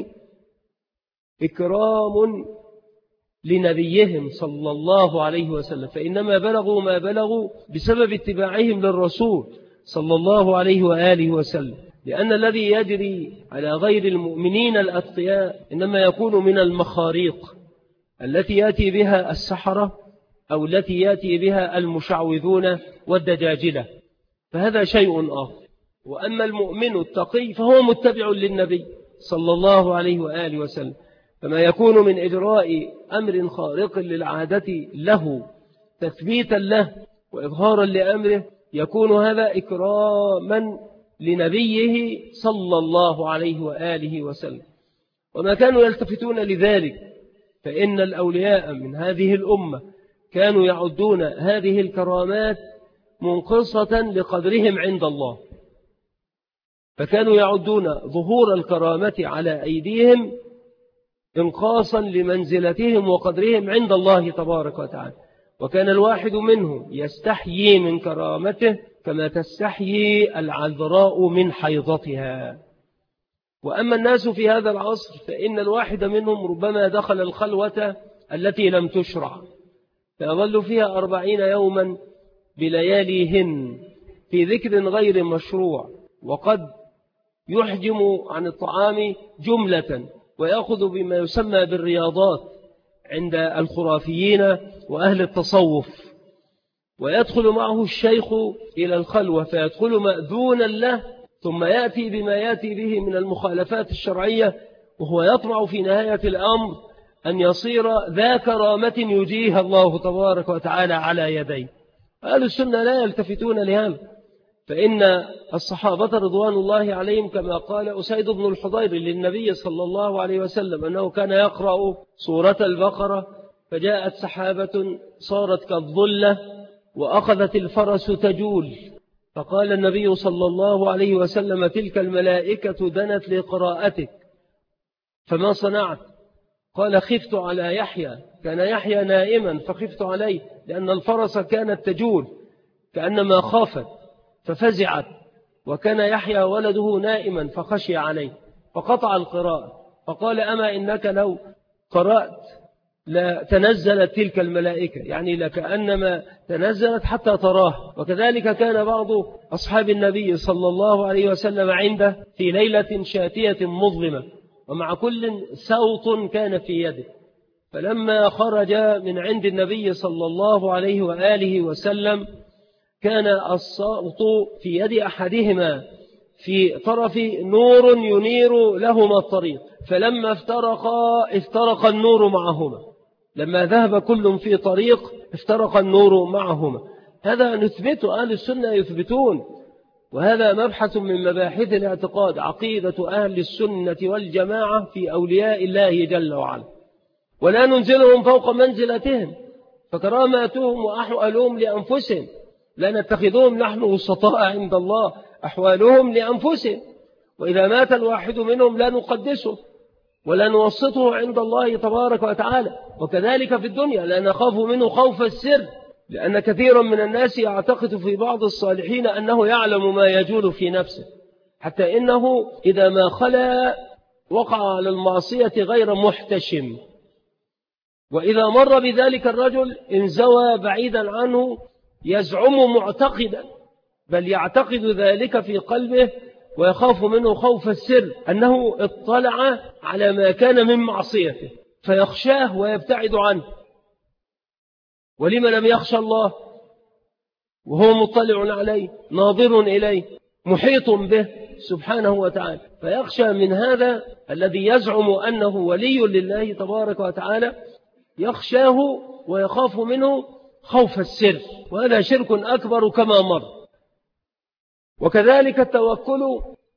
إكرام لنبيهم صلى الله عليه وسلم، فإنما بلغوا ما بلغوا بسبب اتباعهم للرسول صلى الله عليه وآله وسلم. لأن الذي يجري على غير المؤمنين الأتقياء إنما يكون من المخاريق التي يأتي بها السحرة أو التي يأتي بها المشعوذون والدجاجلة، فهذا شيء آخر. وأما المؤمن التقي فهو متبع للنبي صلى الله عليه وآله وسلم، فما يكون من إجراء أمر خارق للعادة له تثبيتا له وإظهارا لأمره يكون هذا إكراما لنبيه صلى الله عليه وآله وسلم. وما كانوا يلتفتون لذلك، فإن الأولياء من هذه الأمة كانوا يعدون هذه الكرامات منقصة لقدرهم عند الله، فكانوا يعدون ظهور الكرامة على أيديهم انقاصا لمنزلتهم وقدرهم عند الله تبارك وتعالى. وكان الواحد منهم يستحيي من كرامته كما تستحيي العذراء من حيضتها. وأما الناس في هذا العصر فإن الواحد منهم ربما دخل الخلوة التي لم تشرع، فيظل فيها 40 يوما بلياليهن في ذكر غير مشروع، وقد يحجم عن الطعام جملة ويأخذ بما يسمى بالرياضات عند الخرافيين وأهل التصوف، ويدخل معه الشيخ إلى الخلوة فيدخل مأذونا له، ثم يأتي بما يأتي به من المخالفات الشرعية، وهو يطمع في نهاية الأمر أن يصير ذا كرامة يجيها الله تبارك وتعالى على يديه. أهل السنة لا يلتفتون لهذا، فإن الصحابة رضوان الله عليهم كما قال أسيد بن الحضير للنبي صلى الله عليه وسلم أنه كان يقرأ سورة البقرة فجاءت سحابة صارت كالظلة وأخذت الفرس تجول، فقال النبي صلى الله عليه وسلم تلك الملائكة دنت لقراءتك فما صنعت؟ قال خفت على يحيى، كان يحيى نائما فخفت عليه لأن الفرس كانت تجول كأنما خافت ففزعت، وكان يحيى ولده نائما فخشي عليه فقطع القراءة، فقال أما إنك لو قرأت لا تنزلت تلك الملائكة، يعني لكأنما تنزلت حتى تراه. وكذلك كان بعض أصحاب النبي صلى الله عليه وسلم عنده في ليلة شاتية مظلمة ومع كل سوط كان في يده، فلما خرج من عند النبي صلى الله عليه وآله وسلم كان الصوت في يد أحدهما في طرف نور ينير لهما الطريق، فلما افترق النور معهما، لما ذهب كل في طريق افترق النور معهما. هذا نثبته، أهل السنة يثبتون، وهذا مبحث من مباحث الاعتقاد، عقيدة أهل السنة والجماعة في أولياء الله جل وعلا، ولا ننزلهم فوق منزلتهم، فكراماتهم وأحوالهم لأنفسهم، لا نتخذهم نحن وسطاء عند الله، أحوالهم لأنفسهم، وإذا مات الواحد منهم لا نقدسه ولا نوسطه عند الله تبارك وتعالى. وكذلك في الدنيا لا نخاف منه خوف السر، لأن كثيرا من الناس يعتقد في بعض الصالحين أنه يعلم ما يجول في نفسه، حتى إنه إذا ما خلا وقع على المعصية غير محتشم، وإذا مر بذلك الرجل انزوى بعيدا عنه يزعم معتقدا، بل يعتقد ذلك في قلبه ويخاف منه خوف السر أنه اطلع على ما كان من معصيته فيخشاه ويبتعد عنه. ولما لم يخشى الله وهو مطلع عليه ناظر إليه محيط به سبحانه وتعالى، فيخشى من هذا الذي يزعم أنه ولي لله تبارك وتعالى، يخشاه ويخاف منه خوف السر، وهذا شرك أكبر كما مر. وكذلك التوكل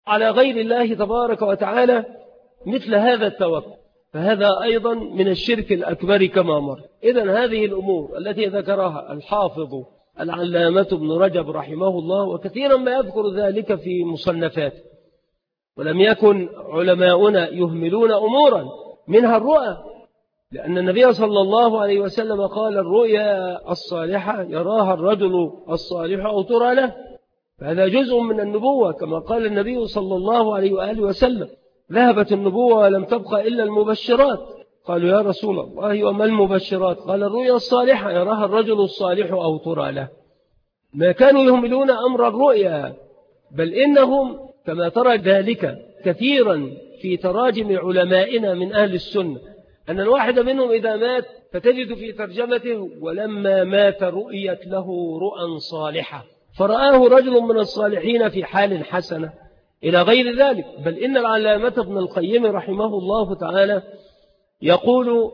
على غير الله تبارك وتعالى مثل هذا التوكل، فهذا أيضا من الشرك الأكبر كما مر. إذن هذه الأمور التي ذكرها الحافظ العلامة ابن رجب رحمه الله، وكثيرا ما يذكر ذلك في مصنفاته، ولم يكن علماؤنا يهملون أمورا منها الرؤى، لأن النبي صلى الله عليه وسلم قال الرؤيا الصالحة يراها الرجل الصالح أو ترى له، فهذا جزء من النبوة كما قال النبي صلى الله عليه وآله وسلم ذهبت النبوة ولم تبقى إلا المبشرات. قالوا يا رسول الله وما المبشرات؟ قال الرؤيا الصالحة يراها الرجل الصالح أو ترى له. ما كانوا يهملون أمر الرؤيا، بل إنهم كما ترى ذلك كثيرا في تراجم علمائنا من أهل السنة، أن الواحد منهم إذا مات فتجد في ترجمته ولما مات رؤيت له رؤى صالحة فرآه رجل من الصالحين في حال حسنة إلى غير ذلك. بل إن العلامة ابن القيم رحمه الله تعالى يقول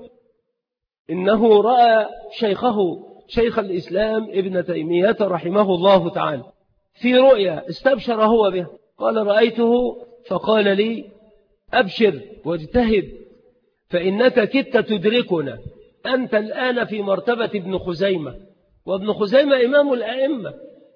إنه رأى شيخه شيخ الإسلام ابن تيمية رحمه الله تعالى في رؤيا استبشر هو به، قال رأيته فقال لي أبشر واجتهد فإنك كدت تدركنا، أنت الآن في مرتبة ابن خزيمة، وابن خزيمة إمام الأئمة،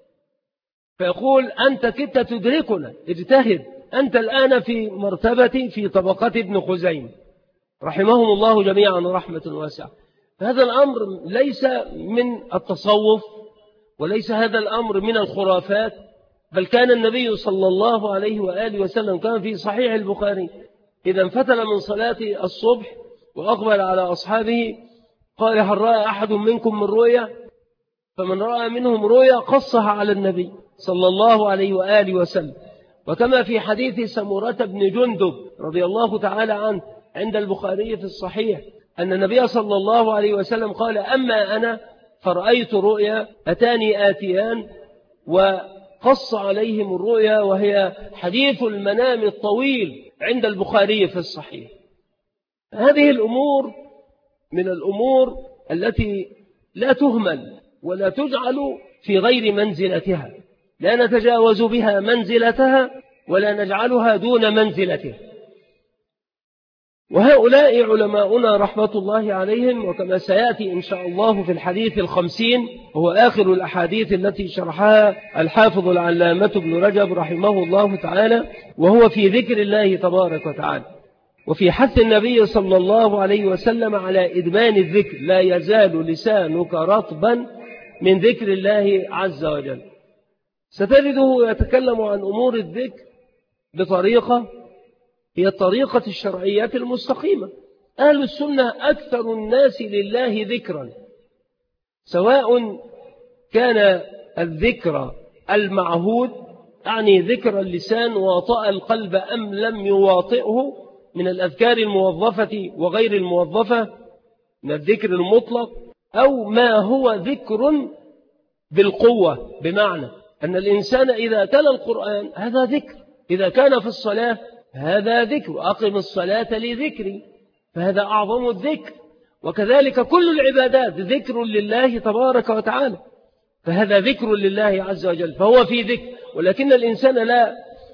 فيقول أنت كدت تدركنا اجتهد، أنت الآن في مرتبة في طبقة ابن خزيمة رحمهم الله جميعا رحمة واسعة. هذا الأمر ليس من التصوف وليس هذا الأمر من الخرافات، بل كان النبي صلى الله عليه وآله وسلم كان في صحيح البخاري إذا انفتل من صلاة الصبح وأقبل على أصحابه قال هل رأى أحد منكم من رؤيا؟ فمن رأى منهم رؤيا قصها على النبي صلى الله عليه وآله وسلم. وكما في حديث سمرة بن جندب رضي الله تعالى عنه عند البخاري في الصحيح أن النبي صلى الله عليه وسلم قال أما أنا فرأيت رؤيا أتاني آتيان وقص عليهم الرؤيا، وهي حديث المنام الطويل عند البخاري في الصحيح. هذه الأمور من الأمور التي لا تهمل ولا تجعل في غير منزلتها، لا نتجاوز بها منزلتها ولا نجعلها دون منزلتها. وهؤلاء علماؤنا رحمة الله عليهم، وكما سيأتي إن شاء الله في الحديث 50 وهو آخر الأحاديث التي شرحها الحافظ العلامة ابن رجب رحمه الله تعالى، وهو في ذكر الله تبارك وتعالى وفي حث النبي صلى الله عليه وسلم على إدمان الذكر، لا يزال لسانك رطبا من ذكر الله عز وجل. ستجده يتكلم عن أمور الذكر بطريقة هي الطريقة الشرعية المستقيمة. أهل السنة أكثر الناس لله ذكرا، سواء كان الذكر المعهود يعني ذكر اللسان واطأ القلب أم لم يواطئه من الأذكار الموظفة وغير الموظفة من الذكر المطلق، أو ما هو ذكر بالقوة، بمعنى أن الإنسان إذا تلا القرآن هذا ذكر، إذا كان في الصلاة هذا ذكر، أقم الصلاة لذكري، فهذا أعظم الذكر. وكذلك كل العبادات ذكر لله تبارك وتعالى، فهذا ذكر لله عز وجل، فهو في ذكر. ولكن الإنسان لا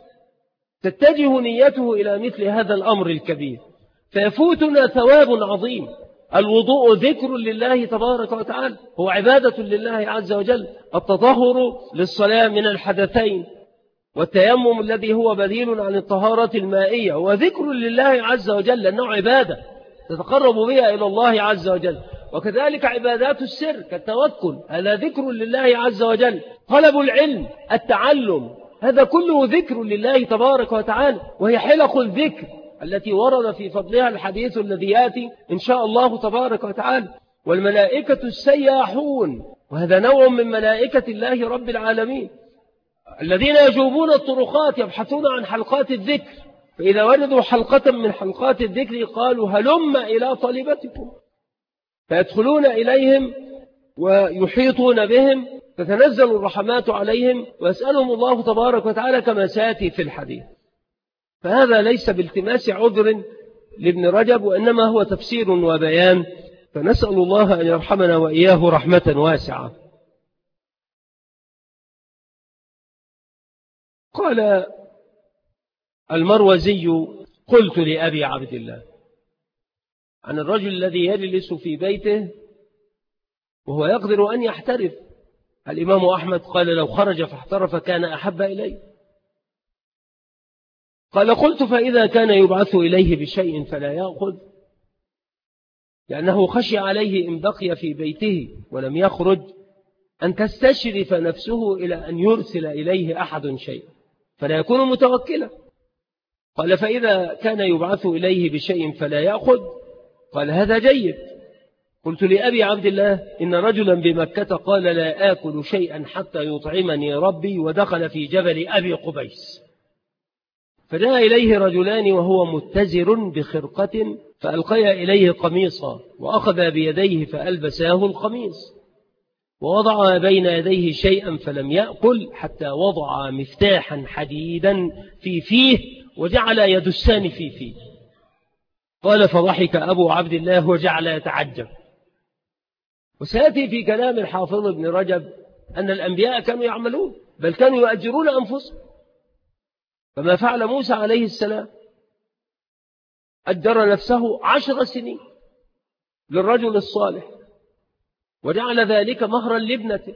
تتجه نيته إلى مثل هذا الأمر الكبير، فيفوتنا ثواب عظيم. الوضوء ذكر لله تبارك وتعالى، هو عبادة لله عز وجل. التطهر للصلاة من الحدثين، والتيمم الذي هو بديل عن الطهارة المائية، وذكر لله عز وجل لأنه عبادة تتقرب بها إلى الله عز وجل. وكذلك عبادات السر كالتوكل، هذا ذكر لله عز وجل. طلب العلم، التعلم، هذا كله ذكر لله تبارك وتعالى، وهي حلق الذكر التي ورد في فضلها الحديث الذي يأتي إن شاء الله تبارك وتعالى. والملائكة السياحون، وهذا نوع من ملائكة الله رب العالمين، الذين يجوبون الطرقات يبحثون عن حلقات الذكر، فإذا وجدوا حلقة من حلقات الذكر قالوا هلم إلى طالبتكم، فيدخلون إليهم ويحيطون بهم، تتنزل الرحمات عليهم ويسألهم الله تبارك وتعالى كما سيأتي في الحديث. فهذا ليس بالتماس عذر لابن رجب، وإنما هو تفسير وبيان، فنسأل الله أن يرحمنا وإياه رحمة واسعة. قال المروزي: قلت لأبي عبد الله، عن الرجل الذي يجلس في بيته وهو يقدر أن يحترف. الإمام أحمد قال: لو خرج فاحترف كان أحب إليه. قال: قلت: فإذا كان يبعث إليه بشيء فلا يأخذ، لأنه خشي عليه إن بقي في بيته ولم يخرج أن تستشرف نفسه إلى أن يرسل إليه أحد شيء فلا يكون متوكلا. قال: فإذا كان يبعث إليه بشيء فلا يأخذ، قال: هذا جيد. قلت لأبي عبد الله: إن رجلا بمكة قال: لا آكل شيئا حتى يطعمني ربي، ودخل في جبل أبي قبيس، فجاء إليه رجلان وهو متزر بخرقة، فألقيا إليه قميصا، وأخذ بيديه فألبساه القميص، ووضع بين يديه شيئا فلم يأكل حتى وضع مفتاحا حديدا في فيه وجعل يدسان في فيه. قال: فضحك أبو عبد الله وجعل يتعجب. وسيأتي في كلام الحافظ ابن رجب أن الأنبياء كانوا يعملون، بل كانوا يؤجرون أنفسهم، فما فعل موسى عليه السلام، أجر نفسه 10 سنين للرجل الصالح وجعل ذلك مهرا لابنته.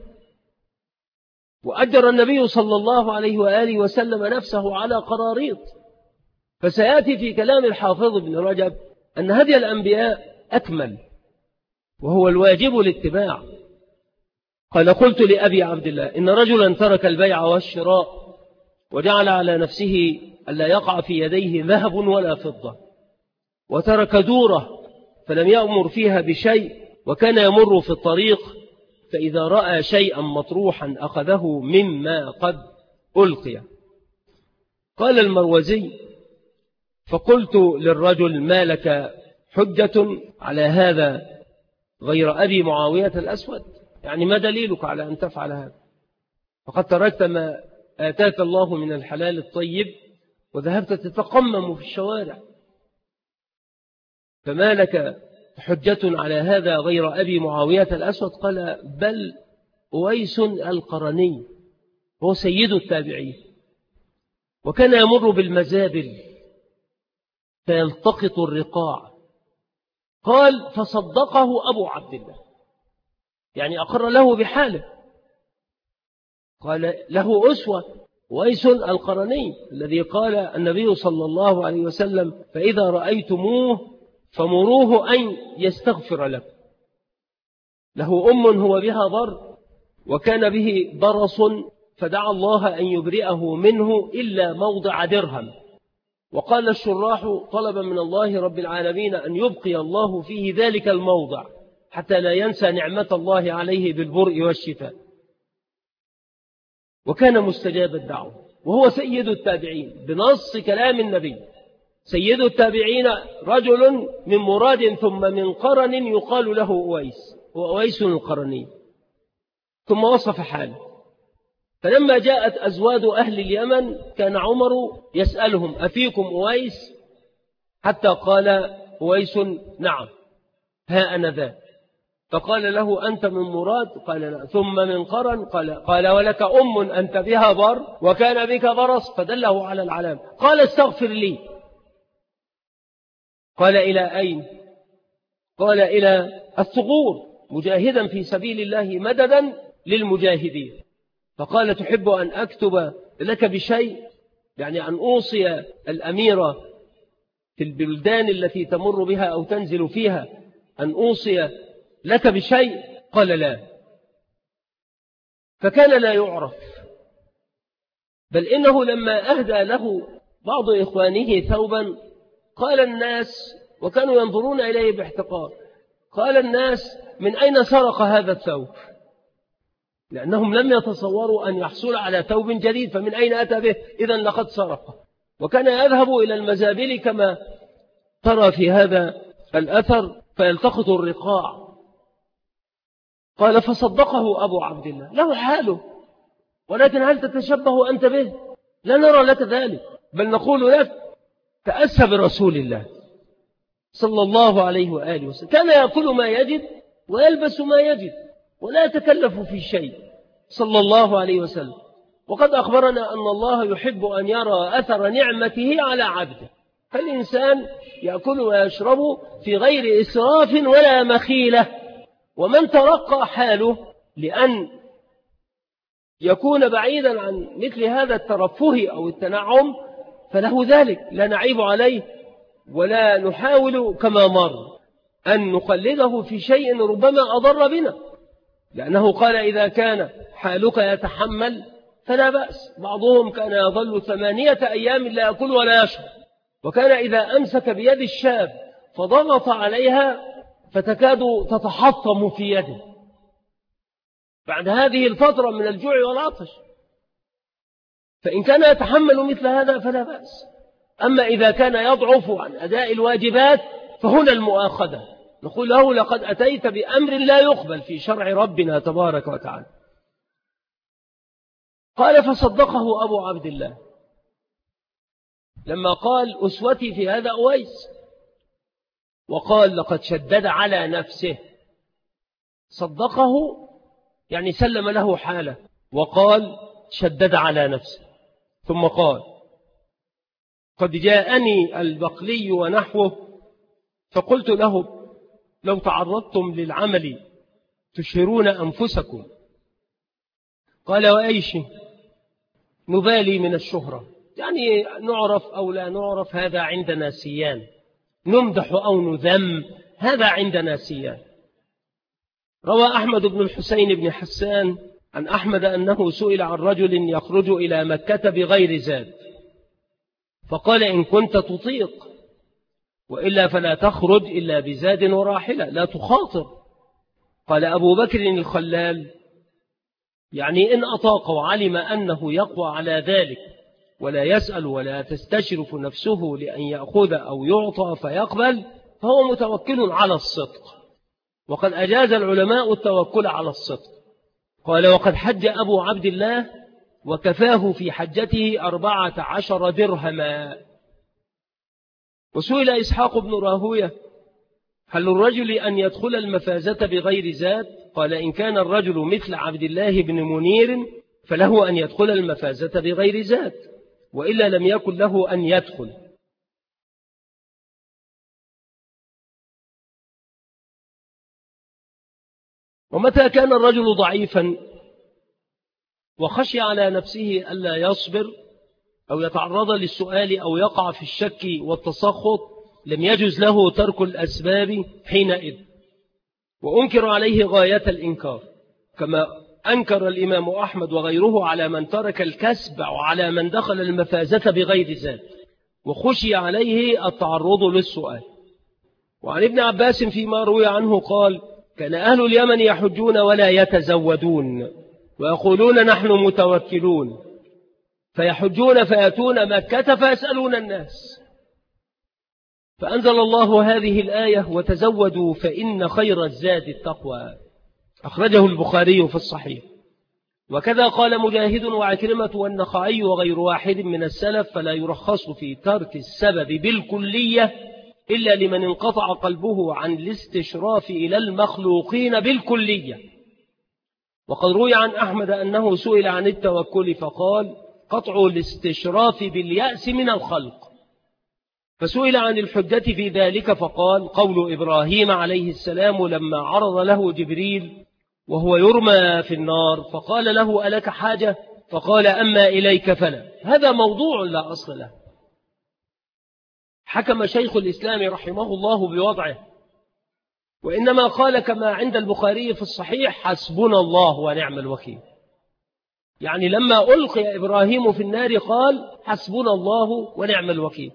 وأجر النبي صلى الله عليه وآله وسلم نفسه على قراريط. فسيأتي في كلام الحافظ ابن رجب أن هدي الأنبياء أكمل، وهو الواجب الاتباع. قال: قلت لأبي عبد الله: إن رجلا ترك البيع والشراء وجعل على نفسه ألا يقع في يديه ذهب ولا فضة، وترك دوره فلم يأمر فيها بشيء، وكان يمر في الطريق فإذا رأى شيئا مطروحا أخذه مما قد ألقي. قال المروزي: فقلت للرجل: ما لك حجة على هذا غير أبي معاوية الأسود؟ يعني ما دليلك على أن تفعل هذا؟ فقد تركت ما آتاك الله من الحلال الطيب وذهبت تتقمم في الشوارع، فما لك حجة على هذا غير أبي معاوية الأسود؟ قال: بل أويس القرني هو سيد التابعين، وكان يمر بالمزابل فيلتقط الرقاع. قال: فصدقه أبو عبد الله، يعني أقر له بحاله. قال: له أسوة أويس القرني الذي قال النبي صلى الله عليه وسلم: فإذا رأيتموه فمروه أن يستغفر لكم. له أم هو بها ضر، وكان به برص، فدعا الله أن يبرئه منه إلا موضع درهم. وقال الشراح: طلب من الله رب العالمين أن يبقي الله فيه ذلك الموضع حتى لا ينسى نعمة الله عليه بالبرء والشفاء. وكان مستجاب الدعوة، وهو سيد التابعين بنص كلام النبي. سيد التابعين رجل من مراد ثم من قرن يقال له أويس، وأويس القرني. ثم وصف حاله: فلما جاءت أزواد أهل اليمن كان عمر يسألهم: أفيكم أويس؟ حتى قال أويس: نعم، ها أنا ذا. فقال له: أنت من مراد؟ قال: لا. ثم من قرن؟ قال: ولك أم أنت بها بر وكان بك برص، فدله على العلام. قال: استغفر لي. قال: إلى أين؟ قال: إلى الثغور، مجاهدا في سبيل الله مددا للمجاهدين. فقال: تحب أن أكتب لك بشيء؟ يعني أن أوصي الأمير في البلدان التي تمر بها أو تنزل فيها أن أوصي لك بشيء؟ قال: لا. فكان لا يعرف، بل إنه لما أهدى له بعض إخوانه ثوبا قال الناس، وكانوا ينظرون إليه باحتقار، قال الناس: من أين سرق هذا الثوب؟ لأنهم لم يتصوروا أن يحصل على ثوب جديد، فمن أين أتى به؟ إذن لقد سرق. وكان يذهب إلى المزابل كما ترى في هذا الأثر فيلتقط الرقاع. قال: فصدقه أبو عبد الله، له حاله، ولكن هل تتشبه أنت به؟ لا نرى لك ذلك، بل نقول لك: تأسى برسول الله صلى الله عليه وآله وسلم، كان يأكل ما يجد ويلبس ما يجد ولا يتكلف في شيء صلى الله عليه وسلم. وقد أخبرنا أن الله يحب أن يرى أثر نعمته على عبده، فالإنسان يأكل ويشرب في غير إسراف ولا مخيلة. ومن ترقى حاله لأن يكون بعيدا عن مثل هذا الترفه أو التنعم فله ذلك، لا نعيب عليه ولا نحاول كما مر أن نقلده في شيء ربما أضر بنا، لأنه قال إذا كان حالك يتحمل فلا بأس. بعضهم كان يظل 8 أيام لا يأكل ولا يشرب، وكان إذا أمسك بيد الشاب فضغط عليها فتكاد تتحطم في يده بعد هذه الفترة من الجوع والعطش. فإن كان يتحمل مثل هذا فلا بأس. أما إذا كان يضعف عن أداء الواجبات فهنا المؤاخذة، نقول له لقد أتيت بأمر لا يقبل في شرع ربنا تبارك وتعالى. قال فصدقه أبو عبد الله لما قال أسوتي في هذا أويس، وقال لقد شدد على نفسه. صدقه يعني سلم له حاله، وقال شدد على نفسه. ثم قال قد جاءني البقلي ونحوه فقلت له لو تعرضتم للعمل تشهرون أنفسكم. قال وأيش نبالي من الشهرة، يعني نعرف أو لا نعرف هذا عندنا سيان، نمدح أو نذم هذا عندنا سيان. روى أحمد بن الحسين بن حسان عن أحمد أنه سئل عن رجل يخرج إلى مكة بغير زاد، فقال إن كنت تطيق، وإلا فلا تخرج إلا بزاد وراحلة لا تخاطر. قال أبو بكر الخلال يعني إن أطاق وعلم أنه يقوى على ذلك ولا يسأل ولا تستشرف نفسه لأن يأخذ أو يعطى فيقبل فهو متوكل على الصدق، وقد أجاز العلماء التوكل على الصدق. قال وقد حج أبو عبد الله وكفاه في حجته 14 درهما. وسئل إسحاق بن راهوية هل الرجل أن يدخل المفازة بغير زاد؟ قال إن كان الرجل مثل عبد الله بن منير فله أن يدخل المفازة بغير زاد، وإلا لم يكن له أن يدخل. ومتى كان الرجل ضعيفا وخشي على نفسه ألا يصبر أو يتعرض للسؤال أو يقع في الشك والتسخط لم يجوز له ترك الأسباب حينئذ، وأنكر عليه غاية الإنكار، كما أنكر الإمام أحمد وغيره على من ترك الكسب وعلى من دخل المفازة بغير زاد، وخشي عليه التعرض للسؤال. وعن ابن عباس فيما روي عنه قال كان أهل اليمن يحجون ولا يتزودون ويقولون نحن متوكلون، فيحجون فيأتون مكة فيسألون الناس، فأنزل الله هذه الآية وتزودوا فإن خير الزاد التقوى. أخرجه البخاري في الصحيح. وكذا قال مجاهد وعكرمة والنخعي وغير واحد من السلف فلا يرخص في ترك السبب بالكلية إلا لمن انقطع قلبه عن الاستشراف إلى المخلوقين بالكلية. وقد روي عن أحمد أنه سئل عن التوكل فقال قطع الاستشراف باليأس من الخلق، فسئل عن الحجة في ذلك فقال قول إبراهيم عليه السلام لما عرض له جبريل وهو يرمى في النار فقال له ألك حاجة؟ فقال أما إليك فلا. هذا موضوع لا أصل له. حكم شيخ الإسلام رحمه الله بوضعه، وإنما قال كما عند البخاري في الصحيح حسبنا الله ونعم الوكيل، يعني لما ألقي إبراهيم في النار قال حسبنا الله ونعم الوكيل.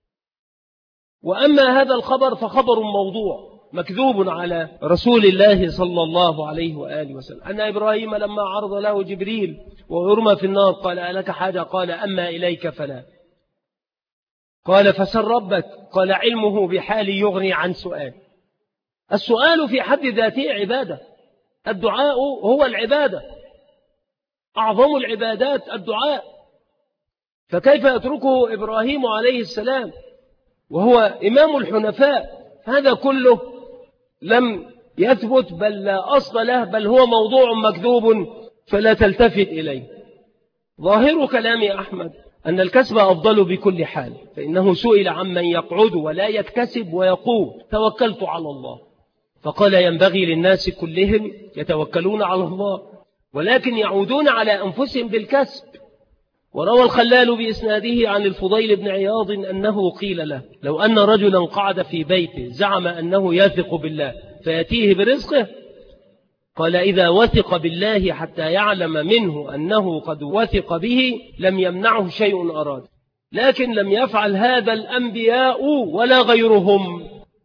وأما هذا الخبر فخبر موضوع مكذوب على رسول الله صلى الله عليه وآله وسلم، أن إبراهيم لما عرض له جبريل ويرمى في النار قال ألك حاجة؟ قال أما إليك فلا. قال فسل ربك؟ قال علمه بحالي يغني عن سؤال. السؤال في حد ذاته عبادة، الدعاء هو العبادة، أعظم العبادات الدعاء، فكيف يتركه إبراهيم عليه السلام وهو إمام الحنفاء؟ هذا كله لم يثبت، بل لا أصل له، بل هو موضوع مكذوب فلا تلتفت إليه. ظاهر كلام أحمد أن الكسب أفضل بكل حال، فإنه سئل عمن يقعد ولا يكتسب ويقول توكلت على الله، فقال ينبغي للناس كلهم يتوكلون على الله ولكن يعودون على أنفسهم بالكسب. وروى الخلال بإسناده عن الفضيل بن عياض أنه قيل له لو أن رجلا قعد في بيته زعم أنه يثق بالله فيأتيه برزقه، قال إذا وثق بالله حتى يعلم منه أنه قد وثق به لم يمنعه شيء أراد، لكن لم يفعل هذا الأنبياء ولا غيرهم،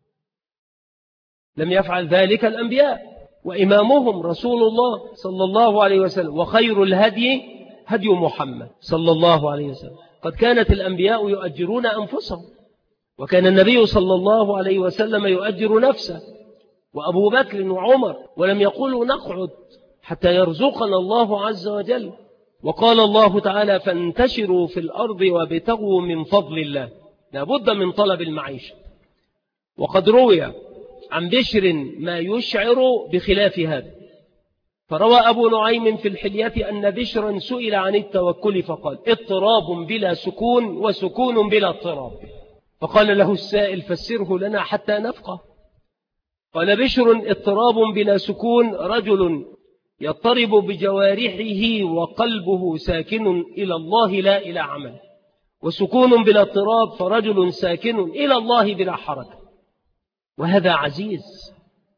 لم يفعل ذلك الأنبياء وإمامهم رسول الله صلى الله عليه وسلم، وخير الهدي هدي محمد صلى الله عليه وسلم. قد كانت الأنبياء يؤجرون أنفسهم، وكان النبي صلى الله عليه وسلم يؤجر نفسه وأبو بكر وعمر، ولم يقولوا نقعد حتى يرزقنا الله عز وجل. وقال الله تعالى فانتشروا في الأرض وابتغوا من فضل الله، لابد من طلب المعيشة. وقد روي عن بشر ما يشعر بخلاف هذا، فروى أبو نعيم في الحلية أن بشرا سئل عن التوكل فقال اضطراب بلا سكون وسكون بلا اضطراب، فقال له السائل فسره لنا حتى نفقه. قال بشر اضطراب بلا سكون رجل يضطرب بجوارحه وقلبه ساكن إلى الله لا إلى عمل، وسكون بلا اضطراب فرجل ساكن إلى الله بلا حركة، وهذا عزيز.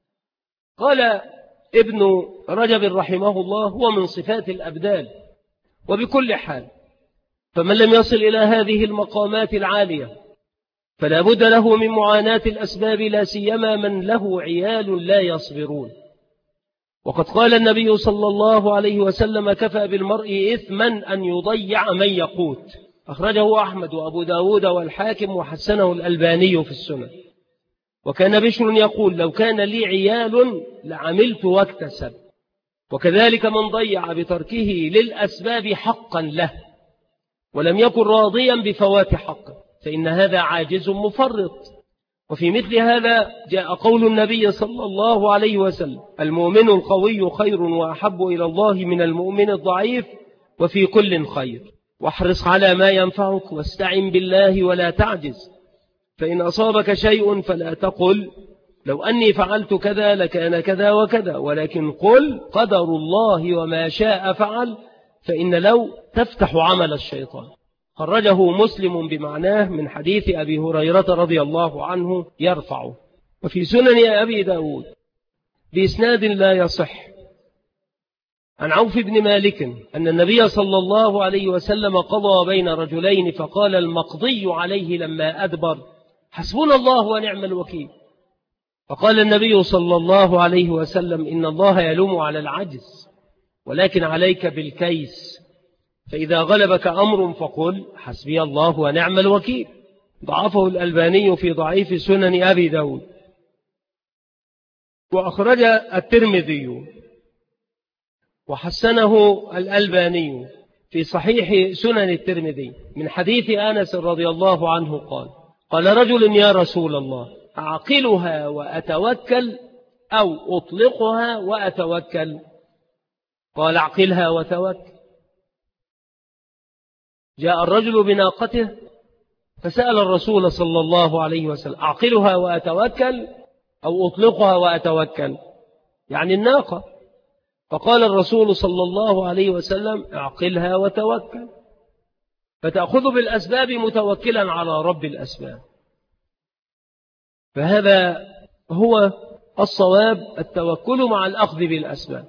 قال ابن رجب رحمه الله هو من صفات الأبدال. وبكل حال فمن لم يصل إلى هذه المقامات العالية فلا بد له من معاناة الأسباب، لا سيما من له عيال لا يصبرون. وقد قال النبي صلى الله عليه وسلم كفى بالمرء إثما أن يضيع من يقوت، أخرجه أحمد وأبو داود والحاكم وحسنه الألباني في السنن. وكان بشر يقول لو كان لي عيال لعملت واكتسب. وكذلك من ضيع بتركه للأسباب حقا له ولم يكن راضيا بفوات حقه فإن هذا عاجز مفرط. وفي مثل هذا جاء قول النبي صلى الله عليه وسلم المؤمن القوي خير وأحب إلى الله من المؤمن الضعيف وفي كل خير، واحرص على ما ينفعك واستعن بالله ولا تعجز، فإن أصابك شيء فلا تقل لو أني فعلت كذا لكان كذا وكذا، ولكن قل قدر الله وما شاء فعل، فإن لو تفتح عمل الشيطان. خرجه مسلم بمعناه من حديث أبي هريرة رضي الله عنه يرفعه. وفي سنن أبي داود بإسناد لا يصح عن عوف بن مالك أن النبي صلى الله عليه وسلم قضى بين رجلين فقال المقضي عليه لما أدبر حسبنا الله ونعم الوكيل. فقال النبي صلى الله عليه وسلم إن الله يلوم على العجز ولكن عليك بالكيس، فإذا غلبك أمر فقل حسبي الله ونعم الوكيل. ضعفه الألباني في ضعيف سنن أبي داود. وأخرج الترمذي وحسنه الألباني في صحيح سنن الترمذي من حديث أنس رضي الله عنه قال رجل يا رسول الله أعقلها وأتوكل أو أطلقها وأتوكل؟ قال أعقلها وتوكل. جاء الرجل بناقته فسأل الرسول صلى الله عليه وسلم أعقلها وأتوكل أو أطلقها وأتوكل، يعني الناقة. فقال الرسول صلى الله عليه وسلم أعقلها وتوكل، فتأخذ بالأسباب متوكلا على رب الأسباب. فهذا هو الصواب، التوكل مع الأخذ بالأسباب.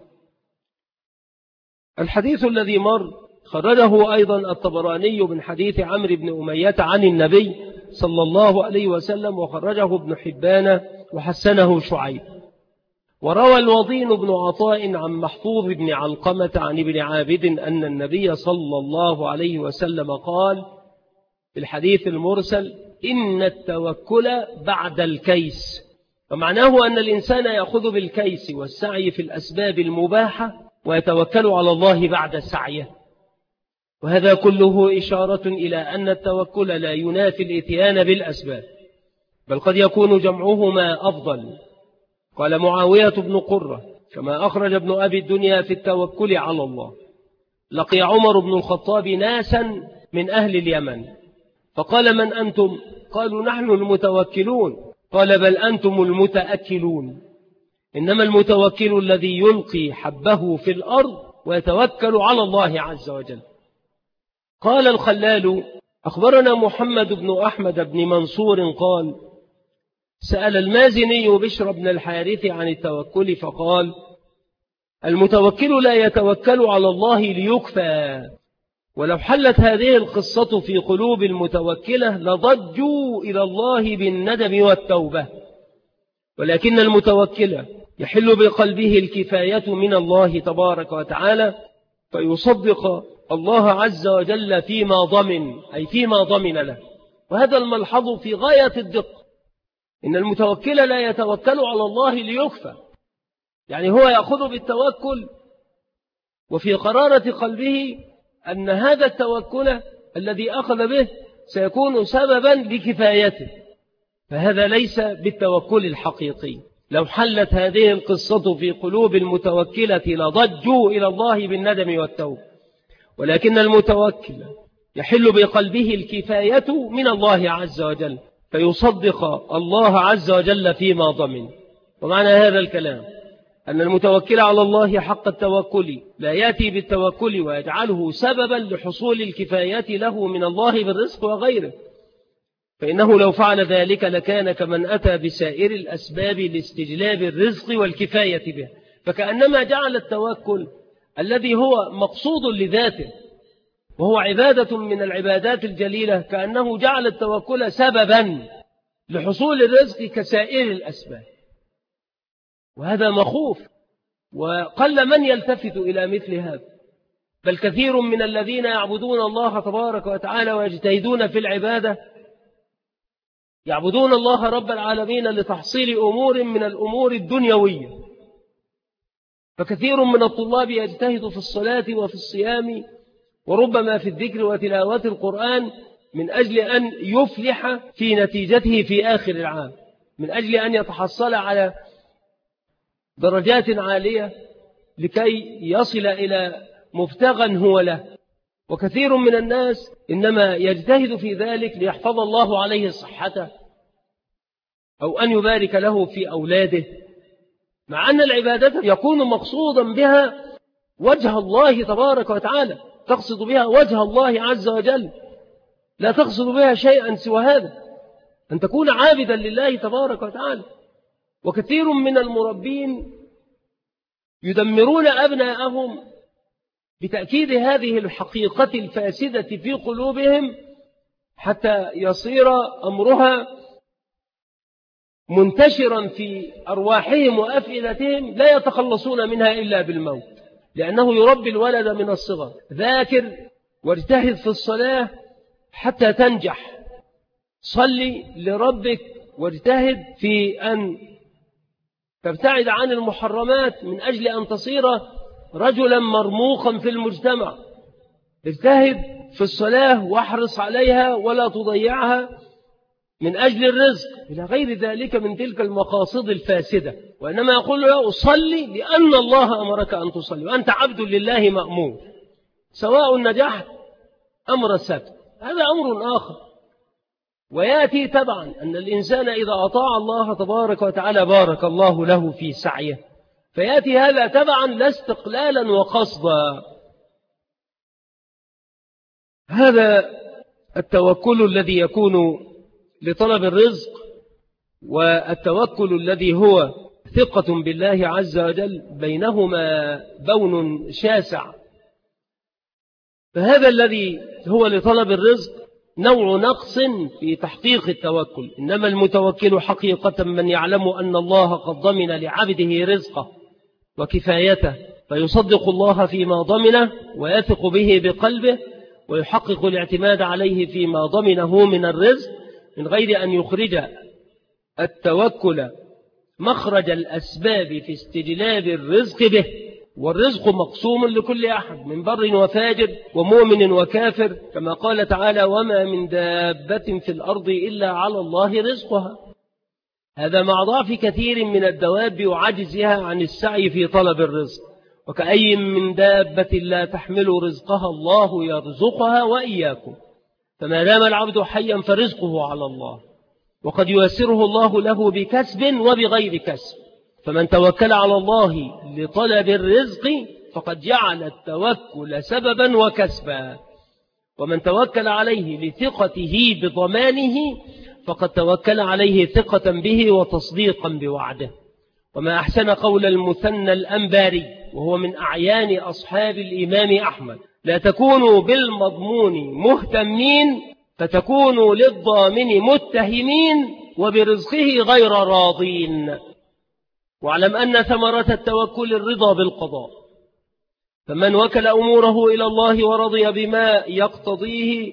الحديث الذي مر خرجه أيضا الطبراني من حديث عمرو بن أمية عن النبي صلى الله عليه وسلم، وخرجه ابن حبان وحسنه شعيب. وروى الوضين بن عطاء عن محفوظ بن علقمة عن ابن عابد أن النبي صلى الله عليه وسلم قال في الحديث المرسل إن التوكل بعد الكيس، ومعناه أن الإنسان يأخذ بالكيس والسعي في الأسباب المباحة ويتوكل على الله بعد سعيه. وهذا كله إشارة إلى أن التوكل لا ينافي الإتيان بالأسباب، بل قد يكون جمعهما أفضل. قال معاوية بن قرة كما أخرج ابن أبي الدنيا في التوكل على الله لقي عمر بن الخطاب ناسا من أهل اليمن، فقال: من أنتم؟ قالوا: نحن المتوكلون. قال: بل أنتم المتأكلون، إنما المتوكل الذي يلقي حبه في الأرض ويتوكل على الله عز وجل. قال الخلال: أخبرنا محمد بن أحمد بن منصور قال: سأل المازني بشر بن الحارث عن التوكل فقال: المتوكل لا يتوكل على الله ليكفى. ولو حلت هذه القصة في قلوب المتوكلة لضجوا إلى الله بالندم والتوبة، ولكن المتوكل يحل بقلبه الكفاية من الله تبارك وتعالى، فيصدق الله عز وجل فيما ضمن، أي فيما ضمن له. وهذا الملحظ في غاية الدقة، إن المتوكل لا يتوكل على الله ليكفى، يعني هو يأخذ بالتوكل وفي قرارة قلبه أن هذا التوكل الذي أخذ به سيكون سببا لكفايته، فهذا ليس بالتوكل الحقيقي. لو حلت هذه القصة في قلوب المتوكلة لضجوا إلى الله بالندم والتوبة، ولكن المتوكل يحل بقلبه الكفاية من الله عز وجل، فيصدق الله عز وجل فيما ضمن. ومعنى هذا الكلام أن المتوكل على الله حق التوكل لا يأتي بالتوكل ويجعله سببا لحصول الكفاية له من الله بالرزق وغيره، فإنه لو فعل ذلك لكان كمن أتى بسائر الأسباب لاستجلاب الرزق والكفاية به، فكأنما جعل التوكل الذي هو مقصود لذاته وهو عبادة من العبادات الجليلة، كأنه جعل التوكل سببا لحصول الرزق كسائر الأسباب، وهذا مخوف، وقل من يلتفت إلى مثل هذا. بل كثير من الذين يعبدون الله تبارك وتعالى ويجتهدون في العبادة يعبدون الله رب العالمين لتحصيل أمور من الأمور الدنيوية، فكثير من الطلاب يجتهد في الصلاة وفي الصيام وربما في الذكر وتلاوة القرآن من أجل أن يفلح في نتيجته في آخر العام، من أجل أن يتحصل على درجات عالية لكي يصل إلى مبتغى هو له. وكثير من الناس إنما يجتهد في ذلك ليحفظ الله عليه صحته أو أن يبارك له في أولاده، مع أن العبادة يكون مقصودا بها وجه الله تبارك وتعالى، تقصد بها وجه الله عز وجل، لا تقصد بها شيئا سوى هذا، أن تكون عابدا لله تبارك وتعالى. وكثير من المربين يدمرون أبناءهم بتأكيد هذه الحقيقة الفاسدة في قلوبهم، حتى يصير أمرها منتشرا في أرواحهم وأفئدتهم لا يتخلصون منها إلا بالموت، لأنه يربي الولد من الصغر: ذاكر واجتهد في الصلاة حتى تنجح، صلي لربك واجتهد في أن تبتعد عن المحرمات من أجل أن تصير رجلا مرموقا في المجتمع، اجتهد في الصلاة واحرص عليها ولا تضيعها من أجل الرزق، إلى غير ذلك من تلك المقاصد الفاسدة. وإنما يقول له: صلي لأن الله أمرك أن تصلي وأنت عبد لله مأمور، سواء نجحت أم رسبت، هذا أمر آخر. ويأتي طبعا أن الإنسان إذا أطاع الله تبارك وتعالى بارك الله له في سعيه، فيأتي هذا تبعا لا استقلالا وقصدا. هذا التوكل الذي يكون لطلب الرزق، والتوكل الذي هو ثقة بالله عز وجل، بينهما بون شاسع. فهذا الذي هو لطلب الرزق نوع نقص في تحقيق التوكل، إنما المتوكل حقيقة من يعلم أن الله قد ضمن لعبده رزقه وكفايته، فيصدق الله فيما ضمنه ويثق به بقلبه ويحقق الاعتماد عليه فيما ضمنه من الرزق، من غير أن يخرج التوكل مخرج الأسباب في استجلاب الرزق به. والرزق مقسوم لكل أحد من بر وفاجر ومؤمن وكافر، كما قال تعالى: وما من دابة في الأرض إلا على الله رزقها. هذا مع ضعف كثير من الدواب وعجزها عن السعي في طلب الرزق، وكأي من دابة لا تحمل رزقها الله يرزقها وإياكم، فما دام العبد حيا فرزقه على الله، وقد ييسره الله له بكسب وبغير كسب. فمن توكل على الله لطلب الرزق فقد جعل التوكل سببا وكسبا، ومن توكل عليه لثقته بضمانه فقد توكل عليه ثقة به وتصديقا بوعده. وما أحسن قول المثنى الأنباري وهو من أعيان أصحاب الإمام أحمد: لا تكونوا بالمضمون مهتمين فتكونوا للضامن متهمين وبرزقه غير راضين. واعلم أن ثمرة التوكل الرضا بالقضاء، فمن وكل أموره إلى الله ورضي بما يقتضيه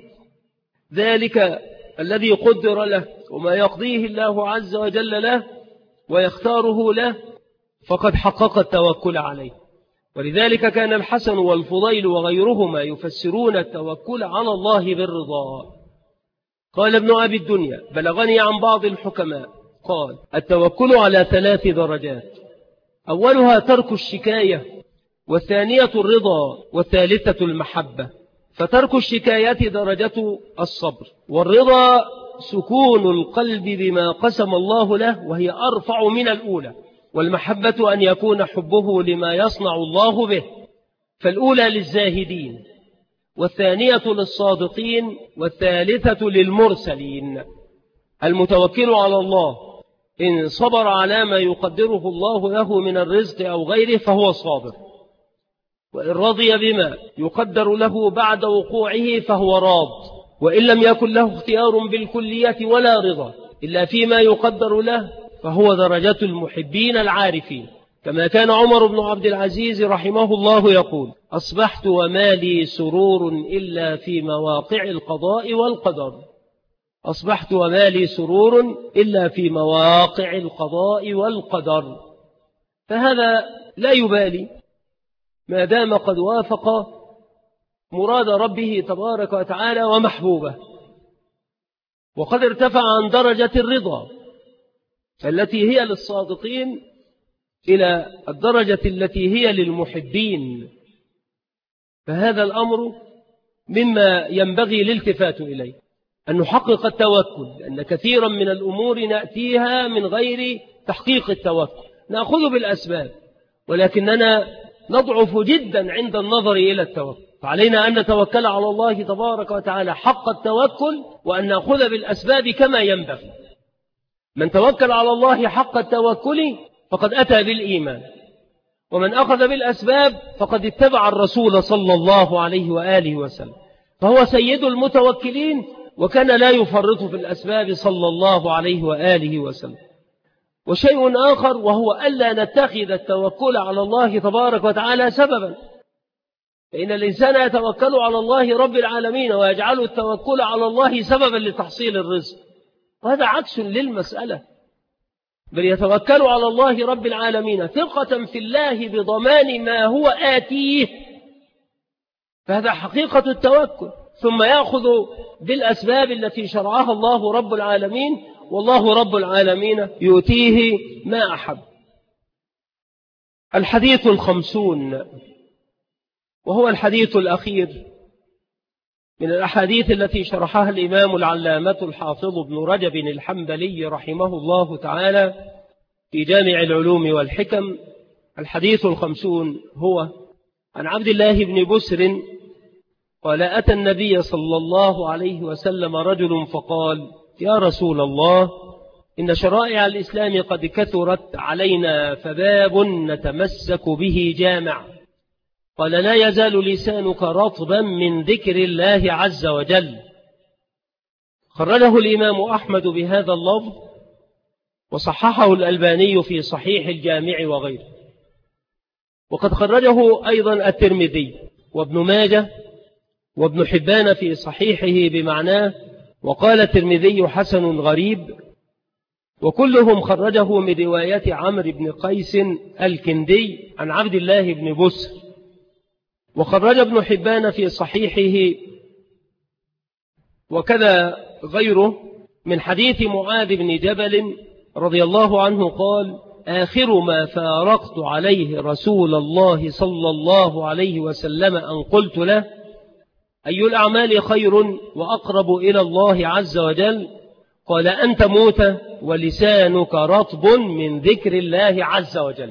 ذلك الذي قدر له وما يقضيه الله عز وجل له ويختاره له فقد حقق التوكل عليه. ولذلك كان الحسن والفضيل وغيرهما يفسرون التوكل على الله بالرضا. قال ابن أبي الدنيا: بلغني عن بعض الحكماء قال: التوكل على 3 درجات، أولها ترك الشكاية، والثانية الرضا، والثالثة المحبة. فترك الشكاية درجة الصبر، والرضا سكون القلب بما قسم الله له وهي أرفع من الأولى، والمحبة أن يكون حبه لما يصنع الله به، فالأولى للزاهدين، والثانية للصادقين، والثالثة للمرسلين. المتوكل على الله إن صبر على ما يقدره الله له من الرزق أو غيره فهو صابر، وإن رضي بما يقدر له بعد وقوعه فهو راض، وإن لم يكن له اختيار بالكلية ولا رضا إلا فيما يقدر له فهو درجة المحبين العارفين. كما كان عمر بن عبد العزيز رحمه الله يقول: أصبحت وما لي سرور إلا في مواقع القضاء والقدر. أصبحت وما لي سرور إلا في مواقع القضاء والقدر. فهذا لا يبالي ما دام قد وافق مراد ربه تبارك وتعالى ومحبوبه، وقد ارتفع عن درجة الرضا التي هي للصادقين إلى الدرجة التي هي للمحبين. فهذا الأمر مما ينبغي الالتفات إليه، أن نحقق التوكل، لأن كثيرا من الأمور نأتيها من غير تحقيق التوكل، نأخذ بالأسباب ولكننا نضعف جدا عند النظر إلى التوكل. فعلينا أن نتوكل على الله تبارك وتعالى حق التوكل، وأن نأخذ بالأسباب كما ينبغي. من توكل على الله حق التوكل فقد أتى بالإيمان، ومن أخذ بالأسباب فقد اتبع الرسول صلى الله عليه وآله وسلم، فهو سيد المتوكلين وكان لا يفرط في الأسباب صلى الله عليه وآله وسلم. وشيء آخر وهو ألا نتخذ التوكل على الله تبارك وتعالى سببا، فإن الإنسان يتوكل على الله رب العالمين ويجعل التوكل على الله سببا لتحصيل الرزق، وهذا عكس للمسألة، بل يتوكل على الله رب العالمين ثقة في الله بضمان ما هو آتيه، فهذا حقيقة التوكل، ثم يأخذ بالأسباب التي شرعها الله رب العالمين، والله رب العالمين يؤتيه ما أحب. الحديث 50 وهو الحديث الأخير من الأحاديث التي شرحها الإمام العلامة الحافظ ابن رجب الحنبلي رحمه الله تعالى في جامع العلوم والحكم. الحديث 50 هو عن عبد الله بن بسر قال: أتى النبي صلى الله عليه وسلم رجل فقال: يا رسول الله، إن شرائع الإسلام قد كثرت علينا، فباب نتمسك به جامع. قال: لا يزال لسانك رطبا من ذكر الله عز وجل. خرجه الإمام أحمد بهذا اللفظ، وصححه الألباني في صحيح الجامع وغيره، وقد خرجه أيضا الترمذي وابن ماجه وابن حبان في صحيحه بمعناه، وقال الترمذي حسن غريب، وكلهم خرجه من رواية عمرو بن قيس الكندي عن عبد الله بن بسر. وخرج ابن حبان في صحيحه وكذا غيره من حديث معاذ بن جبل رضي الله عنه قال: آخر ما فارقت عليه رسول الله صلى الله عليه وسلم أن قلت له: أي الأعمال خير وأقرب إلى الله عز وجل؟ قال: أن تموت ولسانك رطب من ذكر الله عز وجل.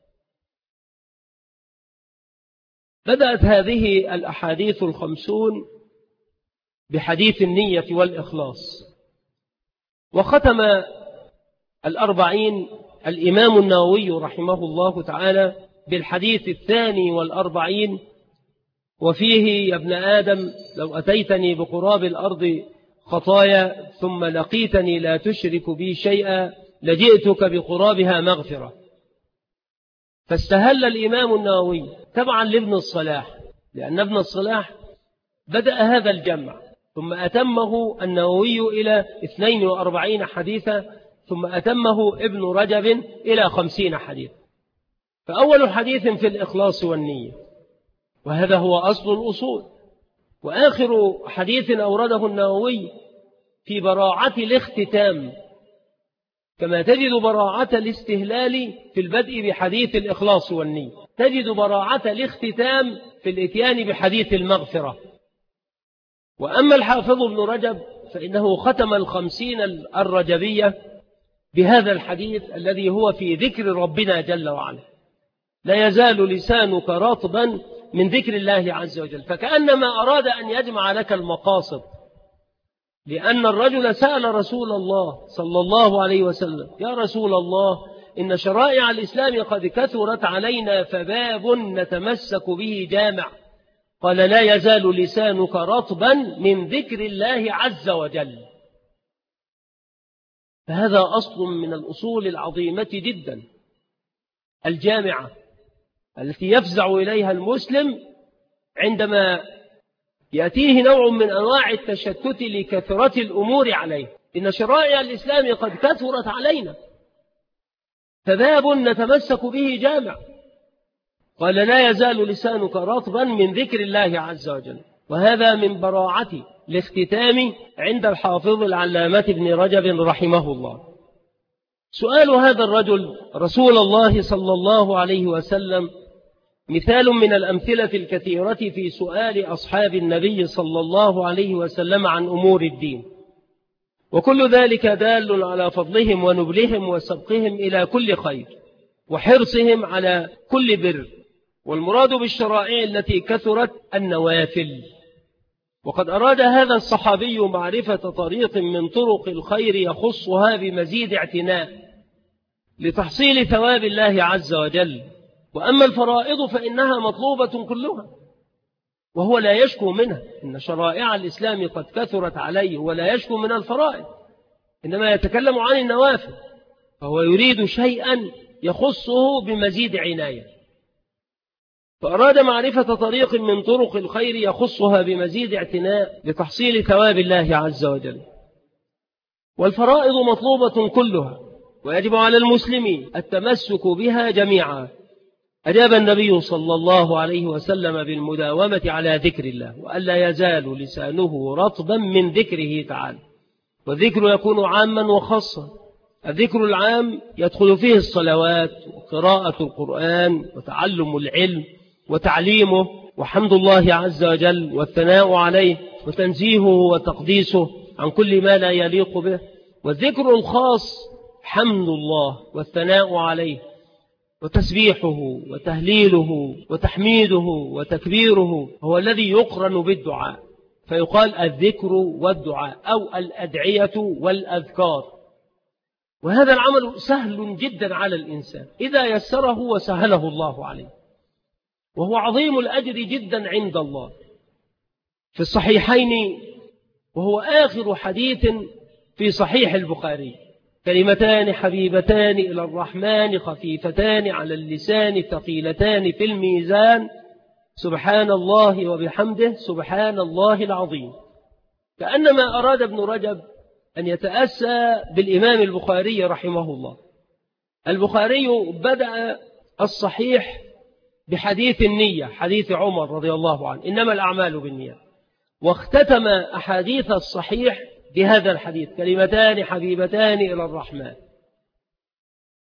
بدأت هذه الأحاديث 50 بحديث النية والإخلاص، وختم 40 الإمام النووي رحمه الله تعالى بالحديث 42، وفيه: يا ابن آدم لو أتيتني بقراب الأرض خطايا ثم لقيتني لا تشرك بي شيئا لجئتك بقرابها مغفرة. فاستهل الإمام النووي تبعا لابن الصلاح، لأن ابن الصلاح بدأ هذا الجمع ثم أتمه النووي إلى 42 حديثا، ثم أتمه ابن رجب إلى 50 حديثا. فأول حديث في الإخلاص والنية، وهذا هو أصل الأصول. وآخر حديث أورده النووي في براعة الاختتام، كما تجد براعة الاستهلال في البدء بحديث الإخلاص والنية، تجد براعة الاختتام في الإتيان بحديث المغفرة. وأما الحافظ ابن رجب فإنه ختم 50 الرجبية بهذا الحديث الذي هو في ذكر ربنا جل وعلا: لا يزال لسانك رطبا من ذكر الله عز وجل. فكأنما أراد أن يجمع لك المقاصد، لأن الرجل سأل رسول الله صلى الله عليه وسلم: يا رسول الله، إن شرائع الإسلام قد كثرت علينا، فباب نتمسك به جامع. قال: لا يزال لسانك رطبا من ذكر الله عز وجل. فهذا أصل من الأصول العظيمة جدا الجامعة التي يفزع إليها المسلم عندما يأتيه نوع من أنواع التشتت لكثرة الأمور عليه. إن شرائع الإسلام قد كثرت علينا، فباب نتمسك به جامع. قال: لا يزال لسانك رطبا من ذكر الله عز وجل. وهذا من براعة الاختتام عند الحافظ العلامة ابن رجب رحمه الله. سؤال هذا الرجل رسول الله صلى الله عليه وسلم مثال من الأمثلة الكثيرة في سؤال أصحاب النبي صلى الله عليه وسلم عن أمور الدين، وكل ذلك دال على فضلهم ونبلهم وسبقهم إلى كل خير وحرصهم على كل بر. والمراد بالشرائع التي كثرت النوافل. وقد أراد هذا الصحابي معرفة طريق من طرق الخير يخصها بمزيد اعتناء لتحصيل ثواب الله عز وجل. وأما الفرائض فإنها مطلوبة كلها، وهو لا يشكو منها. إن شرائع الإسلام قد كثرت عليه ولا يشكو من الفرائض، إنما يتكلم عن النوافل، فهو يريد شيئا يخصه بمزيد عناية. فأراد معرفة طريق من طرق الخير يخصها بمزيد اعتناء لتحصيل ثواب الله عز وجل. والفرائض مطلوبة كلها، ويجب على المسلمين التمسك بها جميعا. أجاب النبي صلى الله عليه وسلم بالمداومة على ذكر الله، وألا يزال لسانه رطبا من ذكره تعالى. والذكر يكون عاما وخاصا. الذكر العام يدخل فيه الصلوات وقراءة القرآن وتعلم العلم وتعليمه وحمد الله عز وجل والثناء عليه وتنزيهه وتقديسه عن كل ما لا يليق به. والذكر الخاص حمد الله والثناء عليه وتسبيحه وتهليله وتحميده وتكبيره، هو الذي يقرن بالدعاء، فيقال الذكر والدعاء أو الأدعية والأذكار. وهذا العمل سهل جدا على الإنسان إذا يسره وسهله الله عليه، وهو عظيم الأجر جدا عند الله. في الصحيحين، وهو آخر حديث في صحيح البخاري: كلمتان حبيبتان إلى الرحمن خفيفتان على اللسان ثقيلتان في الميزان، سبحان الله وبحمده سبحان الله العظيم. كأنما أراد ابن رجب أن يتأسى بالإمام البخاري رحمه الله. البخاري بدأ الصحيح بحديث النية، حديث عمر رضي الله عنه: إنما الأعمال بالنيات. واختتم أحاديث الصحيح بهذا الحديث: كلمتان حبيبتان إلى الرحمن.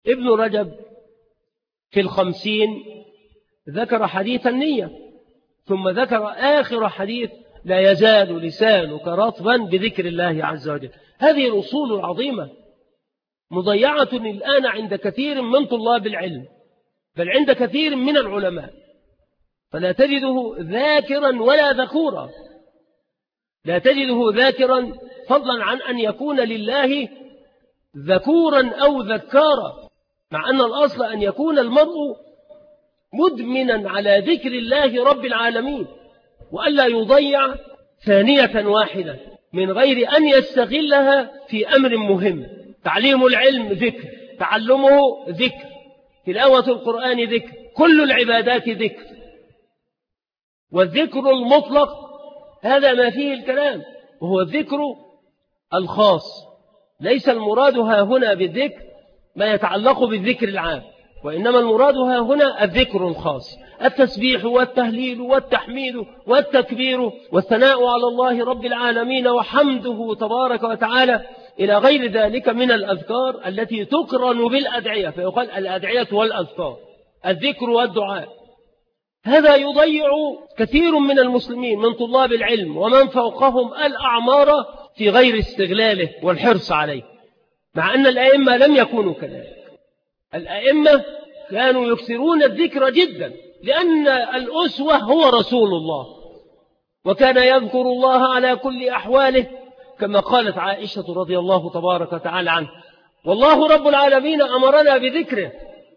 ابن رجب في 50 ذكر حديث النية، ثم ذكر آخر حديث لا يزال لسانك رطبا بذكر الله عز وجل. هذه الأصول العظيمة مضيعة الآن عند كثير من طلاب العلم، بل عند كثير من العلماء، فلا تجده ذاكرا ولا ذكورا، لا تجده ذاكرا فضلا عن أن يكون لله ذكورا أو ذكارا، مع أن الأصل أن يكون المرء مدمنا على ذكر الله رب العالمين، وألا يضيع ثانية واحدة من غير أن يستغلها في أمر مهم. تعليم العلم ذكر، تعلمه ذكر، تلاوة القرآن ذكر، كل العبادات ذكر. والذكر المطلق هذا ما فيه الكلام، وهو الذكر الخاص. ليس المراد ها هنا بالذكر ما يتعلق بالذكر العام، وإنما المراد ها هنا الذكر الخاص، التسبيح والتهليل والتحميد والتكبير والثناء على الله رب العالمين وحمده تبارك وتعالى إلى غير ذلك من الأذكار التي تقرن بالأدعية، فيقال الأدعية والأذكار، الذكر والدعاء. هذا يضيع كثير من المسلمين من طلاب العلم ومن فوقهم الأعمار في غير استغلاله والحرص عليه، مع أن الأئمة لم يكونوا كذلك. الأئمة كانوا يكثرون الذكر جدا، لأن الأسوة هو رسول الله، وكان يذكر الله على كل أحواله، كما قالت عائشة رضي الله تبارك وتعالى عنه: والله رب العالمين أمرنا بذكره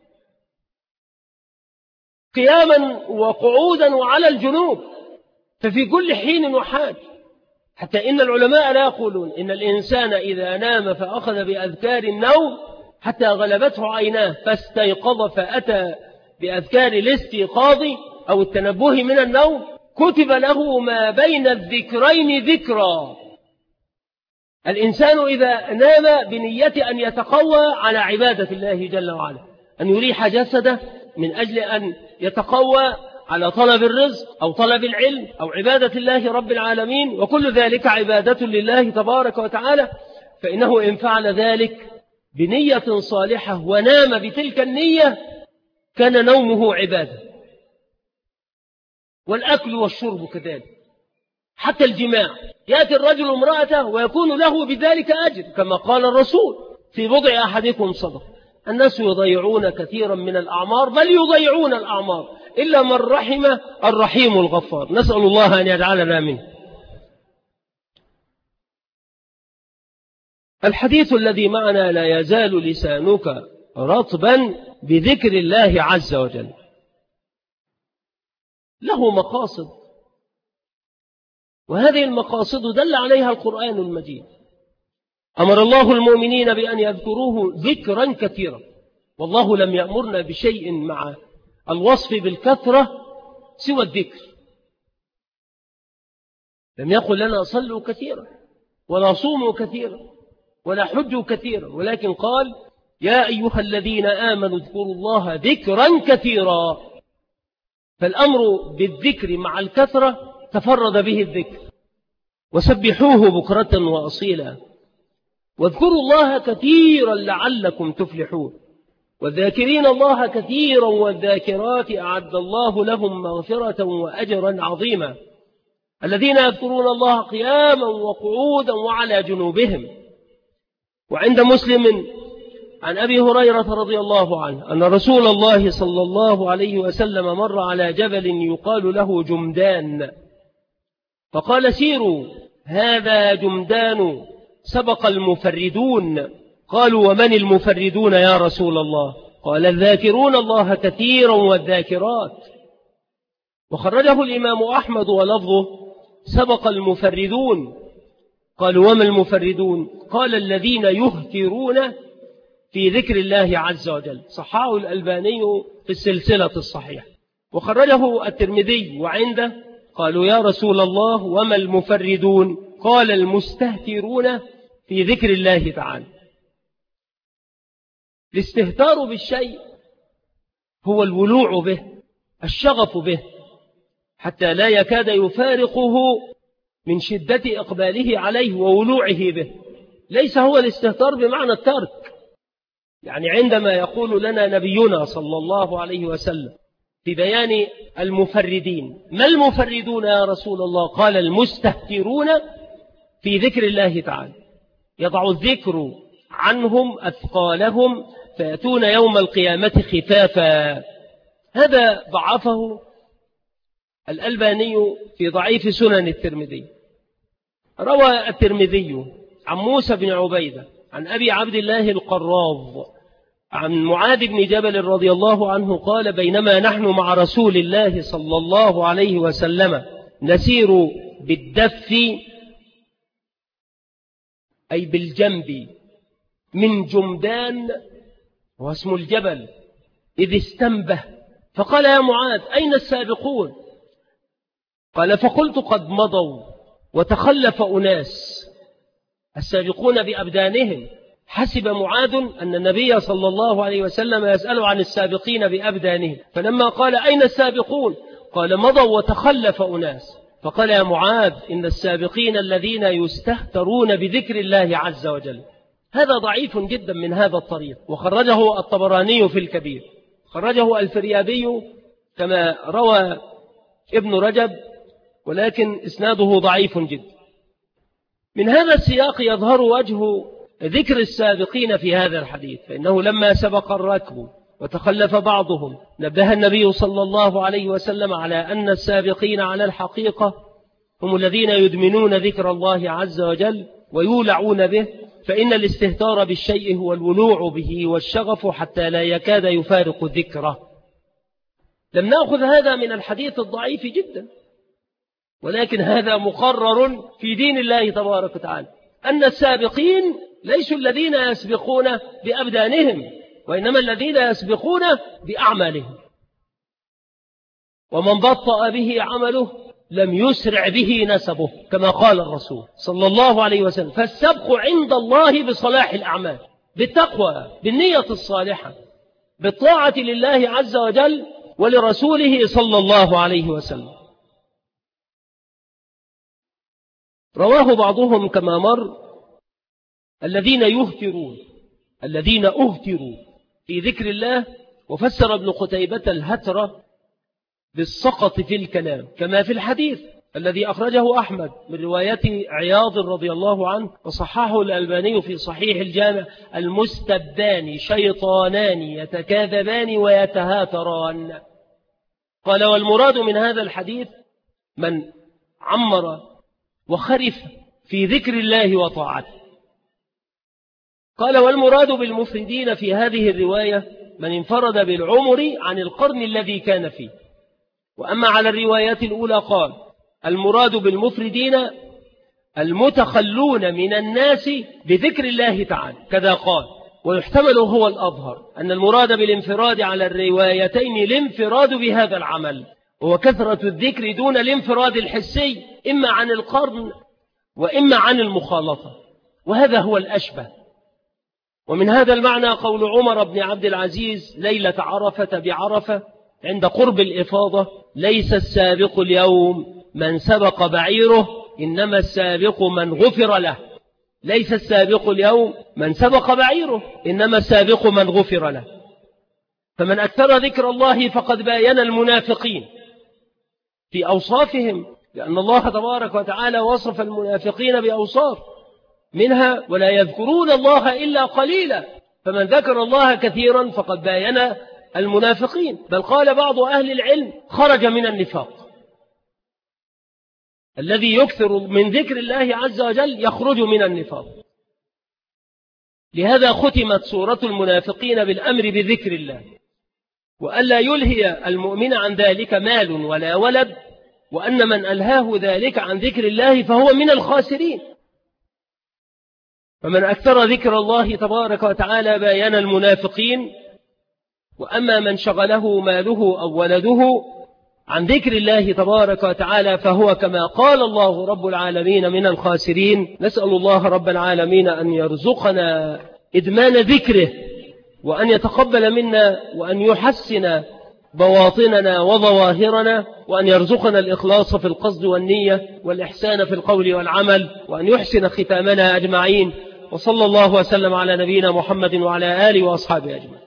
قياما وقعودا وعلى الجنوب، ففي كل حين وحال. حتى إن العلماء لا يقولون إن الإنسان إذا نام فأخذ بأذكار النوم حتى غلبته عيناه فاستيقظ فأتى بأذكار الاستيقاظ أو التنبه من النوم، كتب له ما بين الذكرين ذكرا. الإنسان إذا نام بنية أن يتقوى على عبادة الله جل وعلا، أن يريح جسده من أجل أن يتقوى على طلب الرزق أو طلب العلم أو عبادة الله رب العالمين، وكل ذلك عبادة لله تبارك وتعالى، فإنه إن فعل ذلك بنية صالحة ونام بتلك النية كان نومه عبادة. والأكل والشرب كذلك، حتى الجماع، يأتي الرجل امرأته ويكون له بذلك أجر، كما قال الرسول: في بضع أحدكم صدقة. الناس يضيعون كثيرا من الأعمار، بل يضيعون الأعمار إلا من رحم الرحيم الغفار، نسأل الله أن يجعلنا منه. الحديث الذي معنا لا يزال لسانك رطبا بذكر الله عز وجل له مقاصد، وهذه المقاصد دل عليها القرآن المجيد. أمر الله المؤمنين بأن يذكروه ذكرا كثيرا، والله لم يأمرنا بشيء مع الوصف بالكثرة سوى الذكر. لم يقل لنا صلوا كثيرا ولا صوموا كثيرا ولا حجوا كثيرا، ولكن قال: يا أيها الذين آمنوا اذكروا الله ذكرا كثيرا. فالأمر بالذكر مع الكثرة تفرد به الذكر. وسبحوه بكرة وأصيلا واذكروا الله كثيرا لعلكم تفلحون. والذاكرين الله كثيرا والذاكرات أعد الله لهم مغفرة وأجرا عظيما. الذين يذكرون الله قياما وقعودا وعلى جنوبهم. وعند مسلم عن أبي هريرة رضي الله عنه أن رسول الله صلى الله عليه وسلم مر على جبل يقال له جمدان، فقال: سيروا، هذا جمدان سبق المفردون. قالوا: ومن المفردون يا رسول الله؟ قال: الذاكرون الله كثيرا والذاكرات. وخرجه الإمام أحمد ولفظه: سبق المفردون. قالوا: وما المفردون؟ قال: الذين يهترون في ذكر الله عز وجل. صححه الألباني في السلسلة الصحيحة. وخرجه الترمذي وعنده. قالوا: يا رسول الله وما المفردون؟ قال: المستهترون في ذكر الله تعالى. الاستهتار بالشيء هو الولوع به، الشغف به، حتى لا يكاد يفارقه من شدة إقباله عليه وولوعه به. ليس هو الاستهتار بمعنى الترك، يعني عندما يقول لنا نبينا صلى الله عليه وسلم في بيان المفردين، ما المفردون يا رسول الله؟ قال المستهترون في ذكر الله تعالى، يضع الذكر عنهم أثقالهم فيأتون يوم القيامة خفافا. هذا ضعفه الألباني في ضعيف سنن الترمذي. روى الترمذي عن موسى بن عبيدة عن أبي عبد الله القراض عن معاذ بن جبل رضي الله عنه قال: بينما نحن مع رسول الله صلى الله عليه وسلم نسير بالدف، أي بالجنب، من جمدان واسم الجبل، إذ استنبه فقال: يا معاذ أين السابقون؟ قال: فقلت: قد مضوا وتخلف أناس. السابقون بأبدانهم. حسب معاذ أن النبي صلى الله عليه وسلم يسأل عن السابقين بأبدانهم، فلما قال: أين السابقون؟ قال: مضوا وتخلف أناس. فقال: يا معاذ إن السابقين الذين يستهترون بذكر الله عز وجل. هذا ضعيف جدا من هذا الطريق، وخرجه الطبراني في الكبير، خرجه الفريابي كما روى ابن رجب، ولكن إسناده ضعيف جدا. من هذا السياق يظهر وجه ذكر السابقين في هذا الحديث، فإنه لما سبق الركب وتخلف بعضهم نبه النبي صلى الله عليه وسلم على أن السابقين على الحقيقة هم الذين يدمنون ذكر الله عز وجل ويولعون به، فإن الاستهتار بالشيء هو الولوع به والشغف حتى لا يكاد يفارق ذكره. لم نأخذ هذا من الحديث الضعيف جدا، ولكن هذا مقرر في دين الله تبارك وتعالى، أن السابقين ليسوا الذين يسبقون بأبدانهم، وإنما الذين يسبقون بأعمالهم. ومن بطأ به عمله لم يسرع به نسبه، كما قال الرسول صلى الله عليه وسلم: فالسبق عند الله بصلاح الأعمال، بالتقوى، بالنية الصالحة، بالطاعة لله عز وجل ولرسوله صلى الله عليه وسلم. رواه بعضهم كما مر: الذين أهتروا في ذكر الله. وفسر ابن قتيبة الهتر بالسقط في الكلام، كما في الحديث الذي أخرجه أحمد من رواية عياض رضي الله عنه، وصححه الألباني في صحيح الجامع: المستبدان شيطانان يتكاذبان ويتهاتران. قال: والمراد من هذا الحديث من عمر وخرف في ذكر الله وطاعته. قال: والمراد بالمفردين في هذه الرواية من انفرد بالعمر عن القرن الذي كان فيه. وأما على الروايات الأولى قال: المراد بالمفردين المتخلون من الناس بذكر الله تعالى، كذا قال. ويحتمل هو الأظهر أن المراد بالانفراد على الروايتين الانفراد بهذا العمل، وهو كثرة الذكر دون الانفراد الحسي، إما عن القرن وإما عن المخالطة، وهذا هو الأشبه. ومن هذا المعنى قول عمر بن عبد العزيز ليلة عرفة بعرفة عند قرب الإفاضة: ليس السابق اليوم من سبق بعيره، إنما السابق من غفر له. ليس السابق اليوم من سبق بعيره، إنما السابق من غفر له. فمن أكثر ذكر الله فقد باين المنافقين في أوصافهم، لأن الله تبارك وتعالى وصف المنافقين بأوصاف منها: ولا يذكرون الله إلا قليلا. فمن ذكر الله كثيرا فقد باين المنافقين. بل قال بعض أهل العلم: خرج من النفاق. الذي يكثر من ذكر الله عز وجل يخرج من النفاق. لهذا ختمت سورة المنافقين بالأمر بذكر الله، وألا يلهي المؤمن عن ذلك مال ولا ولد، وأن من ألهاه ذلك عن ذكر الله فهو من الخاسرين. فمن أكثر ذكر الله تبارك وتعالى باين المنافقين. وأما من شغله ماله أو ولده عن ذكر الله تبارك وتعالى فهو كما قال الله رب العالمين من الخاسرين. نسأل الله رب العالمين أن يرزقنا إدمان ذكره، وأن يتقبل منا، وأن يحسن بواطننا وظواهرنا، وأن يرزقنا الإخلاص في القصد والنية والإحسان في القول والعمل، وأن يحسن ختامنا أجمعين. وصلى الله وسلم على نبينا محمد وعلى آله وأصحابه أجمعين.